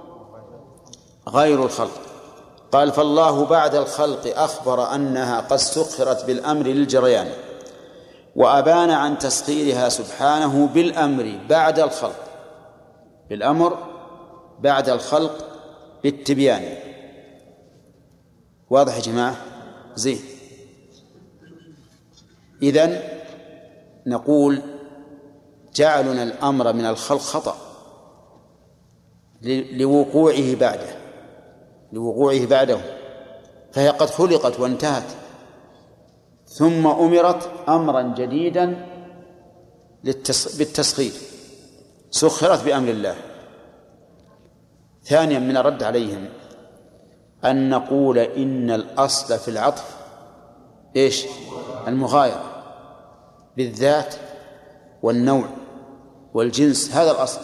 غير الخلق. قال فالله بعد الخلق أخبر أنها قد سخرت بالأمر للجريان، وأبان عن تسخيرها سبحانه بالأمر بعد الخلق، بالأمر بعد الخلق بالتبيان. واضح يا جماعة؟ زين. إذن نقول جعلنا الأمر من الخلق خطأ لوقوعه بعده، فهي قد خلقت وانتهت، ثم أمرت أمرا جديدا بالتسخير، سخرت بأمر الله. ثانيا من الرد عليهم أن نقول إن الأصل في العطف إيش؟ المغايرة بالذات والنوع والجنس، هذا الأصل،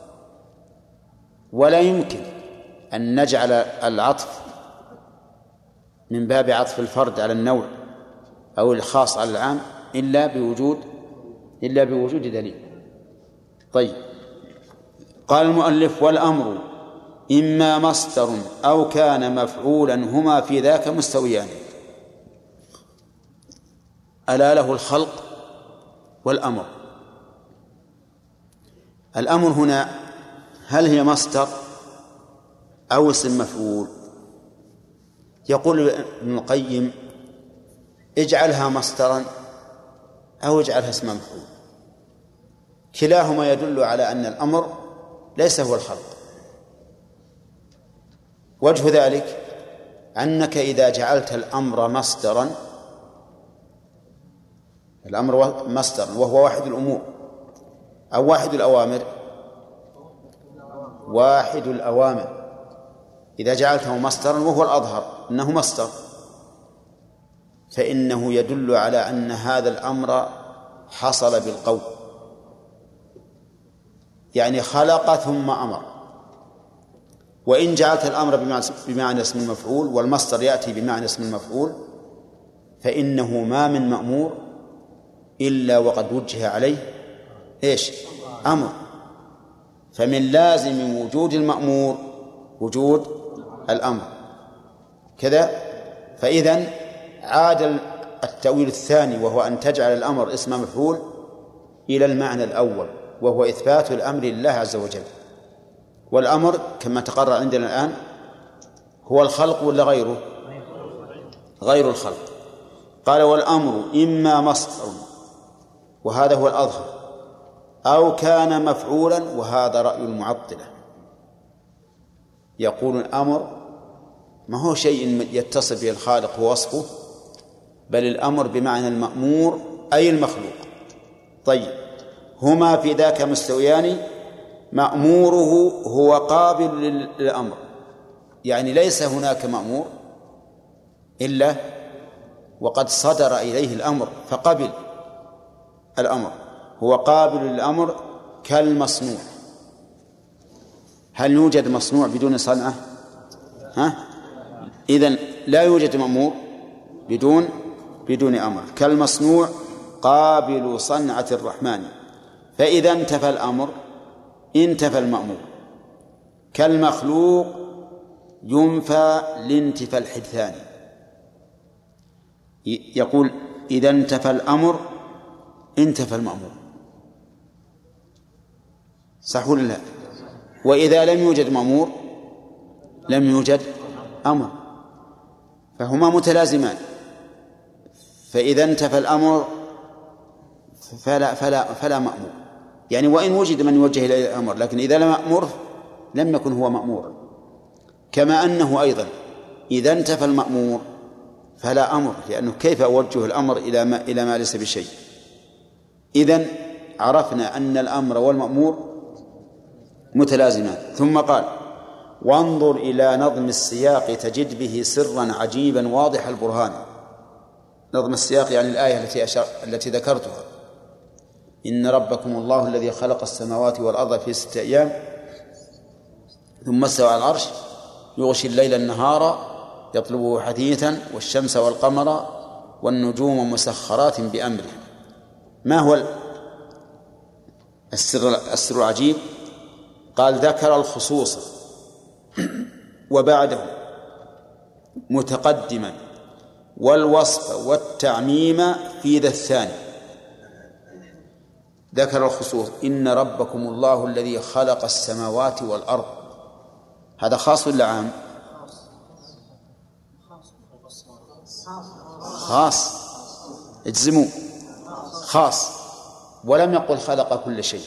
ولا يمكن أن نجعل العطف من باب عطف الفرد على النوع أو الخاص على العام إلا بوجود دليل. طيب، قال المؤلف والأمر إما مصدر أو كان مفعولا هما في ذاك مستويان. ألا له الخلق والأمر. الأمر هنا هل هي مصدر أو اسم مفعول؟ يقول ابن القيم اجعلها مصدرا أو اجعلها اسم مفعول، كلاهما يدل على أن الأمر ليس هو الخلق. وجه ذلك أنك إذا جعلت الأمر مصدرا، الأمر مصدرا وهو واحد الأمور أو واحد الأوامر، إذا جعلته مصدرا وهو الأظهر أنه مصدر، فإنه يدل على أن هذا الأمر حصل بالقول، يعني خلق ثم أمر. وإن جعلت الأمر بمعنى اسم المفعول والمصدر يأتي بمعنى اسم المفعول، فإنه ما من مأمور إلا وقد وجه عليه إيش؟ أمر. فمن لازم وجود المأمور وجود الأمر كذا. فإذن عاد التأويل الثاني وهو أن تجعل الأمر اسم مفعول إلى المعنى الأول، وهو إثبات الأمر لله عز وجل. والأمر كما تقرر عندنا الآن هو الخلق ولا غيره؟ غير الخلق. قال والأمر إما مصدر، وهذا هو الأظهر، أو كان مفعولا، وهذا رأي المعطلة. يقول الأمر ما هو شيء يتصل به الخالق ووصفه، بل الأمر بمعنى المأمور أي المخلوق. طيب، هما في ذاك مستويان، مأموره هو قابل للأمر، يعني ليس هناك مأمور إلا وقد صدر إليه الأمر فقبل الأمر، هو قابل للأمر كالمصنوع. هل يوجد مصنوع بدون صنعة؟ إذن لا يوجد مأمور بدون أمر. كالمصنوع قابل صنعة الرحمن، فإذا انتفى الأمر انتفى المأمور. كالمخلوق ينفى لانتفى الحدثان. يقول إذا انتفى الأمر انتفى المأمور، صح ولا لا؟ وإذا لم يوجد مأمور لم يوجد أمر. فهما متلازمان، فإذا انتفى الأمر فلا مأمور، يعني وإن وجد من يوجه إلى الأمر، لكن إذا لم يأمر لم يكن هو مأمورا. كما أنه أيضا إذا انتفى المأمور فلا أمر، لأنه كيف أوجه الأمر إلى ما ليس بشيء؟ إذن عرفنا أن الأمر والمأمور متلازمان. ثم قال: وانظر إلى نظم السياق تجد به سرا عجيبا واضح البرهان. نظم السياق يعني الآية التي ذكرتها: إن ربكم الله الذي خلق السماوات والأرض في 6 أيام ثم استوى على العرش يغشي الليل النهار يطلبه حثيثا والشمس والقمر والنجوم مسخرات بأمره. ما هو السر العجيب؟ قال: ذكر الخصوص وبعده متقدما والوصف والتعميم في ذا الثاني. ذكر الخصوص: إن ربكم الله الذي خلق السماوات والأرض. هذا خاص ولا عام؟ خاص، اجزموا، خاص. ولم يقل خلق كل شيء.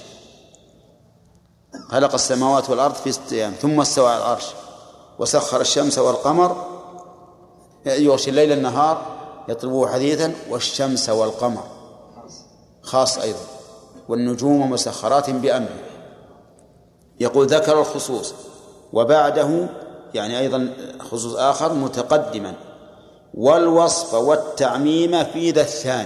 خلق السماوات والأرض في 6 أيام ثم استوى على العرش وسخر الشمس والقمر يغشي الليل النهار يطلبه حثيثا والشمس والقمر، خاص أيضا. والنجوم مسخرات بأمره. يقول: ذكر الخصوص وبعده، يعني أيضا خصوص آخر متقدما، والوصف والتعميم في ذا الثاني.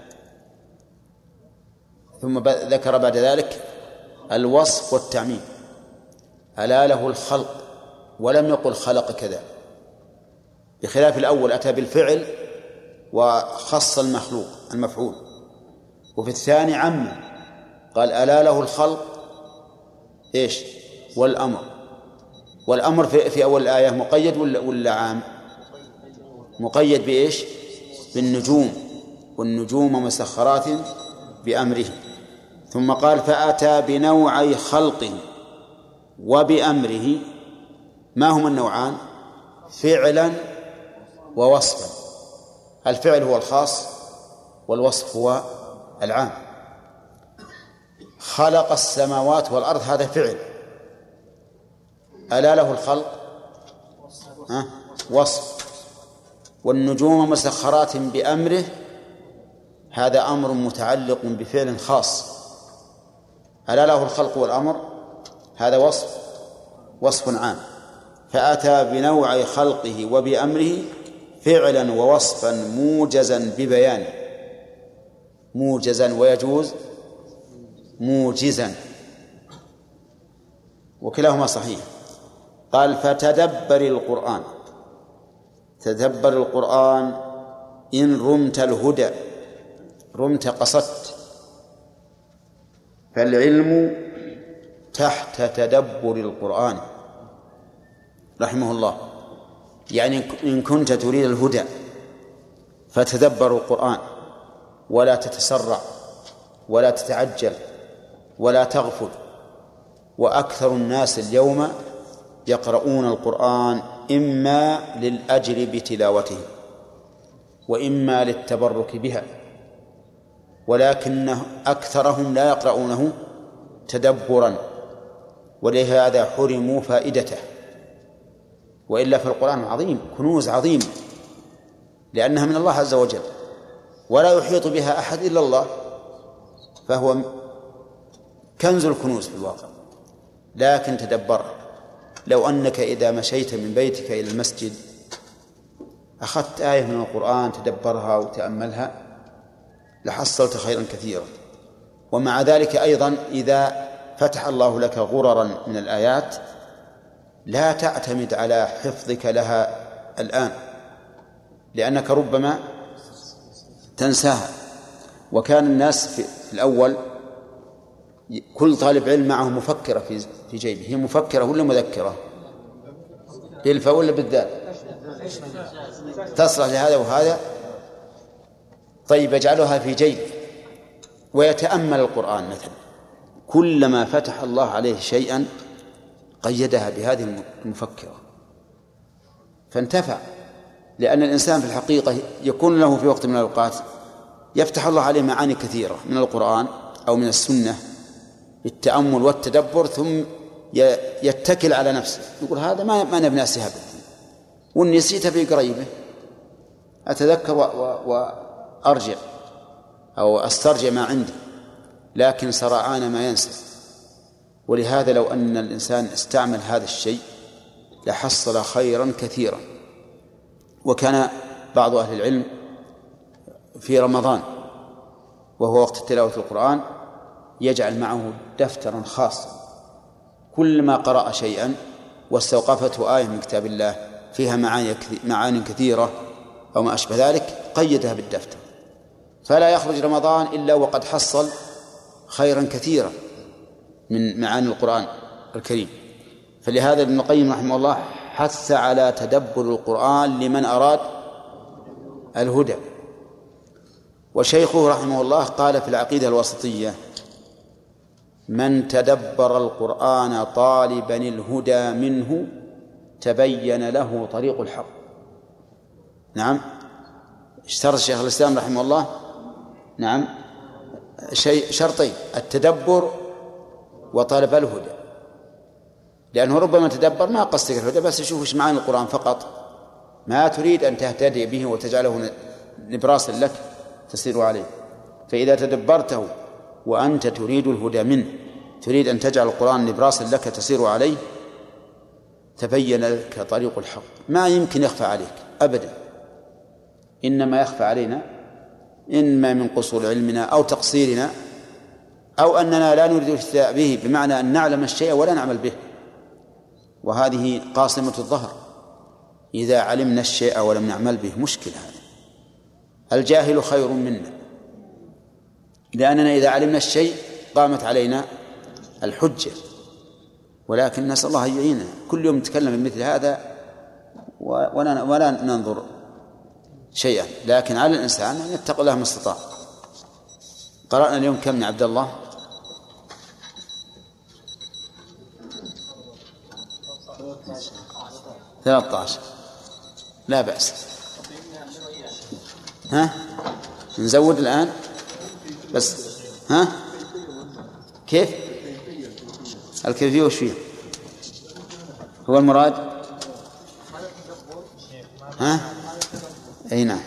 ثم ذكر بعد ذلك الوصف والتعميم. ألا له الخلق، ولم يقل خلق كذا، بخلاف الأول أتى بالفعل وخص المفعول. وفي الثاني عم، قال: ألا له الخلق إيش؟ والأمر. والأمر في أول الآية مقيد ولا عام؟ مقيد بإيش؟ بالنجوم، والنجوم مسخرات بأمره. ثم قال: فأتى بنوعي خلقه وبأمره. ما هما النوعان؟ فعلا ووصفا. الفعل هو الخاص والوصف هو العام. خلق السماوات والأرض هذا فعل. ألا له الخلق؟ وصف. والنجوم مسخرات بأمره هذا أمر متعلق بفعل خاص. ألا له الخلق والأمر هذا وصف عام. فأتى بنوع خلقه وبأمره فعلا ووصفا موجزا ببيانه. موجزا ويجوز موجزا، وكلاهما صحيح. قال: فتدبر القرآن. تدبر القرآن إن رمت الهدى، رمت قصدت. فالعلم تحت تدبر القرآن رحمه الله. يعني إن كنت تريد الهدى فتدبر القرآن، ولا تتسرع ولا تتعجل ولا تغفل. وأكثر الناس اليوم يقرؤون القرآن إما للأجر بتلاوته وإما للتبرك بها، ولكن أكثرهم لا يقرؤونه تدبرا، ولهذا حرموا فائدته. وإلا فالقرآن عظيم، كنوز عظيم، لأنها من الله عز وجل ولا يحيط بها أحد إلا الله، فهو كنز الكنوز في الواقع. لكن تدبرها. لو أنك إذا مشيت من بيتك إلى المسجد أخذت آية من القرآن تدبرها وتأملها لحصلت خيرا كثيرا. ومع ذلك أيضا إذا فتح الله لك غررا من الآيات لا تعتمد على حفظك لها الآن، لأنك ربما تنساها. وكان الناس في الأول كل طالب علم معه مفكرة في جيبه. هي مفكرة ولا مذكرة؟ بالفاء ولا بالذال؟ تصلح لهذا وهذا. طيب يجعلها في جيبه ويتأمل القرآن مثلا، كلما فتح الله عليه شيئا قيدها بهذه المفكرة فانتفع. لأن الإنسان في الحقيقة يكون له في وقت من الأوقات يفتح الله عليه معاني كثيرة من القرآن أو من السنة بالتأمل والتدبر، ثم يتكل على نفسه يقول هذا ما نبني أسهبه والنسيت في قريبه، أتذكر وأرجع أو أسترجع ما عندي، لكن سرعان ما ينسى. ولهذا لو أن الإنسان استعمل هذا الشيء لحصل خيرا كثيرا. وكان بعض أهل العلم في رمضان وهو وقت تلاوة القرآن يجعل معه دفترا خاصا، كلما قرأ شيئا واستوقفته آية من كتاب الله فيها معاني كثيرة أو ما أشبه ذلك قيدها بالدفتر، فلا يخرج رمضان إلا وقد حصل خيرا كثيرا من معاني القرآن الكريم. فلهذا ابن القيم رحمه الله حث على تدبر القرآن لمن أراد الهدى. وشيخه رحمه الله قال في العقيدة الوسطية: من تدبر القرآن طالبا الهدى منه تبين له طريق الحق. نعم، اشترط الشيخ الإسلام رحمه الله نعم شرطين: التدبر وطلب الهدى، لأنه ربما تدبر ما قصدك الهدى بس يشوف ايش معاني القرآن فقط، ما تريد أن تهتدي به وتجعله نبراسا لك تسير عليه. فإذا تدبرته وأنت تريد الهدى منه، تريد أن تجعل القرآن نبراسا لك تسير عليه، تبين لك طريق الحق. ما يمكن يخفى عليك أبدا، إنما يخفى علينا إما من قصور علمنا أو تقصيرنا أو أننا لا نريد الاهتداء به، بمعنى أن نعلم الشيء ولا نعمل به، وهذه قاصمة الظهر. إذا علمنا الشيء ولم نعمل به مشكلة. هذا الجاهل خير منا، لأننا إذا علمنا الشيء قامت علينا الحجة، ولكن نسأل الله أن يعيننا. كل يوم نتكلم بمثل هذا ولا ننظر شيئا، لكن على الإنسان أن يتقي الله ما استطاع. قرأنا اليوم كم يا عبد الله؟ 13. لا بأس. ها نزود الآن بس. ها كيف الكيفية وش فيه هو المراد؟ ها أي نعم.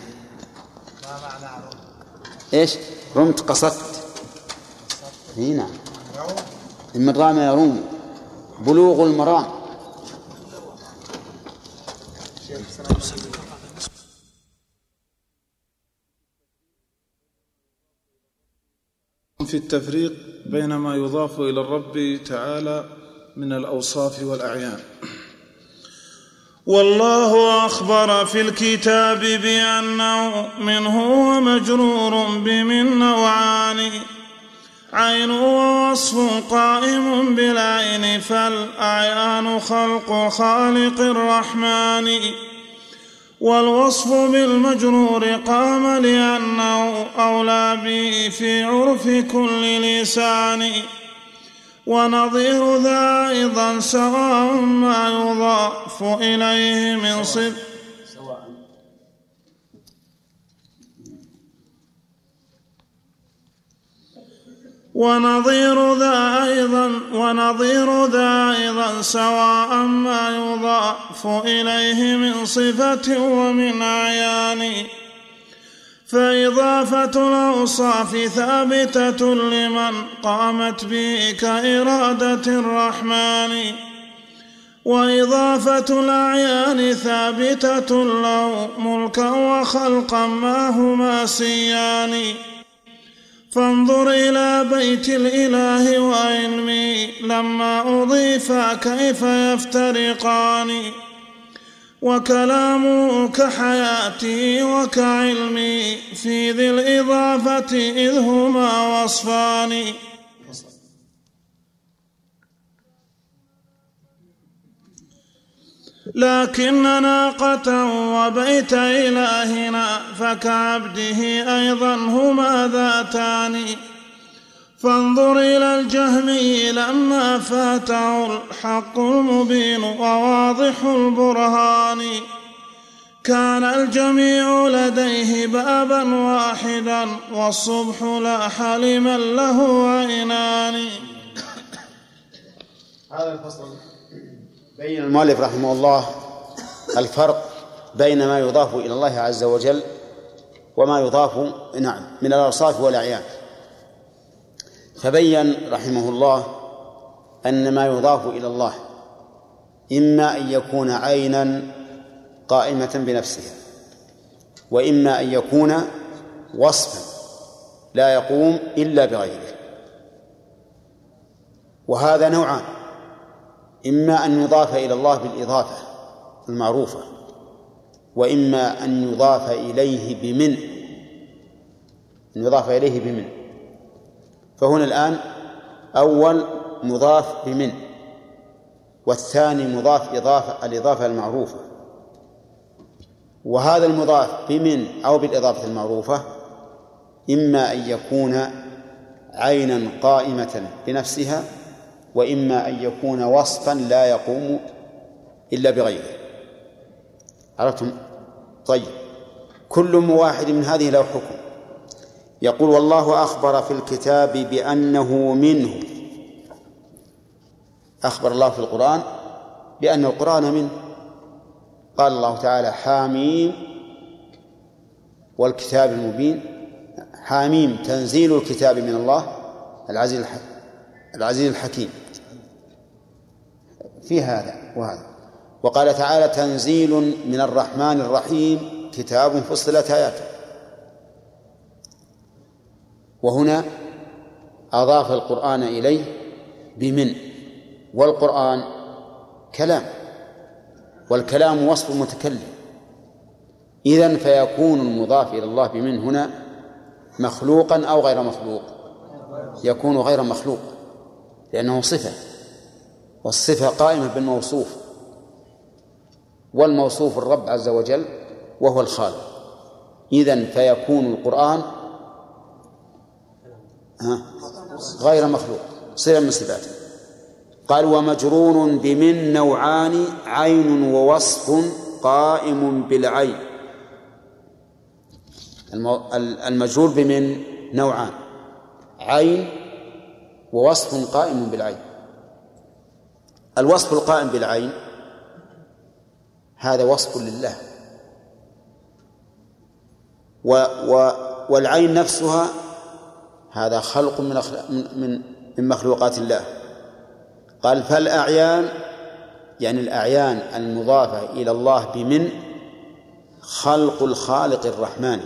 إيش رمت قصدت؟ أي نعم، من رام يروم بلوغ المرام. في التفريق بين ما يضاف إلى الرب تعالى من الأوصاف والأعيان. والله أخبر في الكتاب بأنه منه ومجرور بمن نوعان: عين ووصف قائم بالعين، فالأعيان خلق خالق الرحمن، والوصف بالمجرور قام لأنه أولى به في عرف كل لسان. ونظير ذا أيضا سواء ما يضاف إليه من صف ونظير ذا أيضا سواء ما يضاف إليه من صفة ومن أعيان. فإضافة الأوصاف ثابتة لمن قامت به كإرادة الرحمن، وإضافة الأعيان ثابتة له ملكا وخلقا ما هما سيان. فانظر إلى بيت الإله وعلمي لما أضيفا كيف يفترقان، وكلامه كحياتي وكعلمي في ذي الإضافة إذ هما وصفان. لكن ناقة وبيت إلهنا فكعبده أيضا هما ذاتان. فانظر إلى الجهمي لما فاته الحق المبين وواضح البرهان، كان الجميع لديه بابا واحدا والصبح لاح لمن له عينان. هذا الفصل بين المؤلف رحمه الله الفرق بين ما يضاف إلى الله عز وجل وما يضاف من الأوصاف والأعيان. فبين رحمه الله أن ما يضاف إلى الله إما أن يكون عينا قائمة بنفسها، وإما أن يكون وصفا لا يقوم إلا بغيره. وهذا نوعان: إما أن يضاف إلى الله بالإضافة المعروفة، وإما أن يضاف إليه بمن. فهنا الآن أول مضاف بمن، والثاني مضاف الإضافة المعروفة. وهذا المضاف بمن أو بالإضافة المعروفة إما أن يكون عينا قائمة بنفسها، وإما أن يكون وصفا لا يقوم إلا بغيره. عرفتم؟ طيب، كل واحد من هذه له حكم. يقول: والله أخبر في الكتاب بأنه منه. أخبر الله في القرآن بأن القرآن منه. قال الله تعالى: حاميم والكتاب المبين. حاميم تنزيل الكتاب من الله العزيز الحكيم في هذا وهذا. وقال تعالى: تنزيل من الرحمن الرحيم كتاب فصلت آياته. وهنا أضاف القرآن إليه بمن، والقرآن كلام، والكلام وصف المتكلم. إذن فيكون المضاف إلى الله بمن هنا مخلوقا أو غير مخلوق؟ يكون غير مخلوق، لأنه صفة، والصفة قائمة بالموصوف، والموصوف الرب عز وجل وهو الخالق. إذن فيكون القرآن غير مخلوق، صفة من صفاته. قال: ومجرور بمن نوعان: عين ووصف قائم بالعين. المجرور بمن نوعان: عين ووصف قائم بالعين. الوصف القائم بالعين هذا وصف لله، والعين نفسها هذا خلق من مخلوقات الله. قال: فالأعيان يعني الأعيان المضافة إلى الله بمن خلق الخالق الرحمن،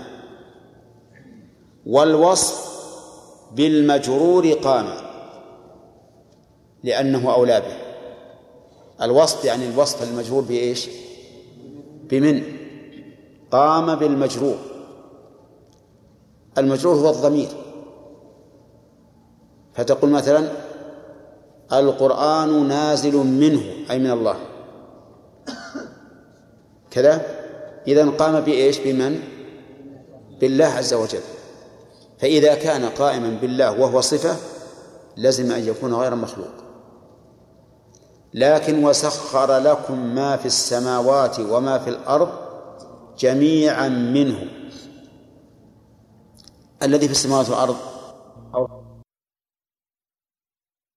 والوصف بالمجرور قام لأنه أولى به. الوصف يعني الوصف المجرور بإيش؟ بمن. قام بالمجرور. المجرور هو الضمير، فتقول مثلا: القرآن نازل منه، أي من الله كذا. إذن قام بإيش؟ بمن؟ بالله عز وجل. فإذا كان قائما بالله وهو صفة لازم أن يكون غير مخلوق. لكن وسخر لكم ما في السماوات وما في الأرض جميعا منه. الذي في السماوات والأرض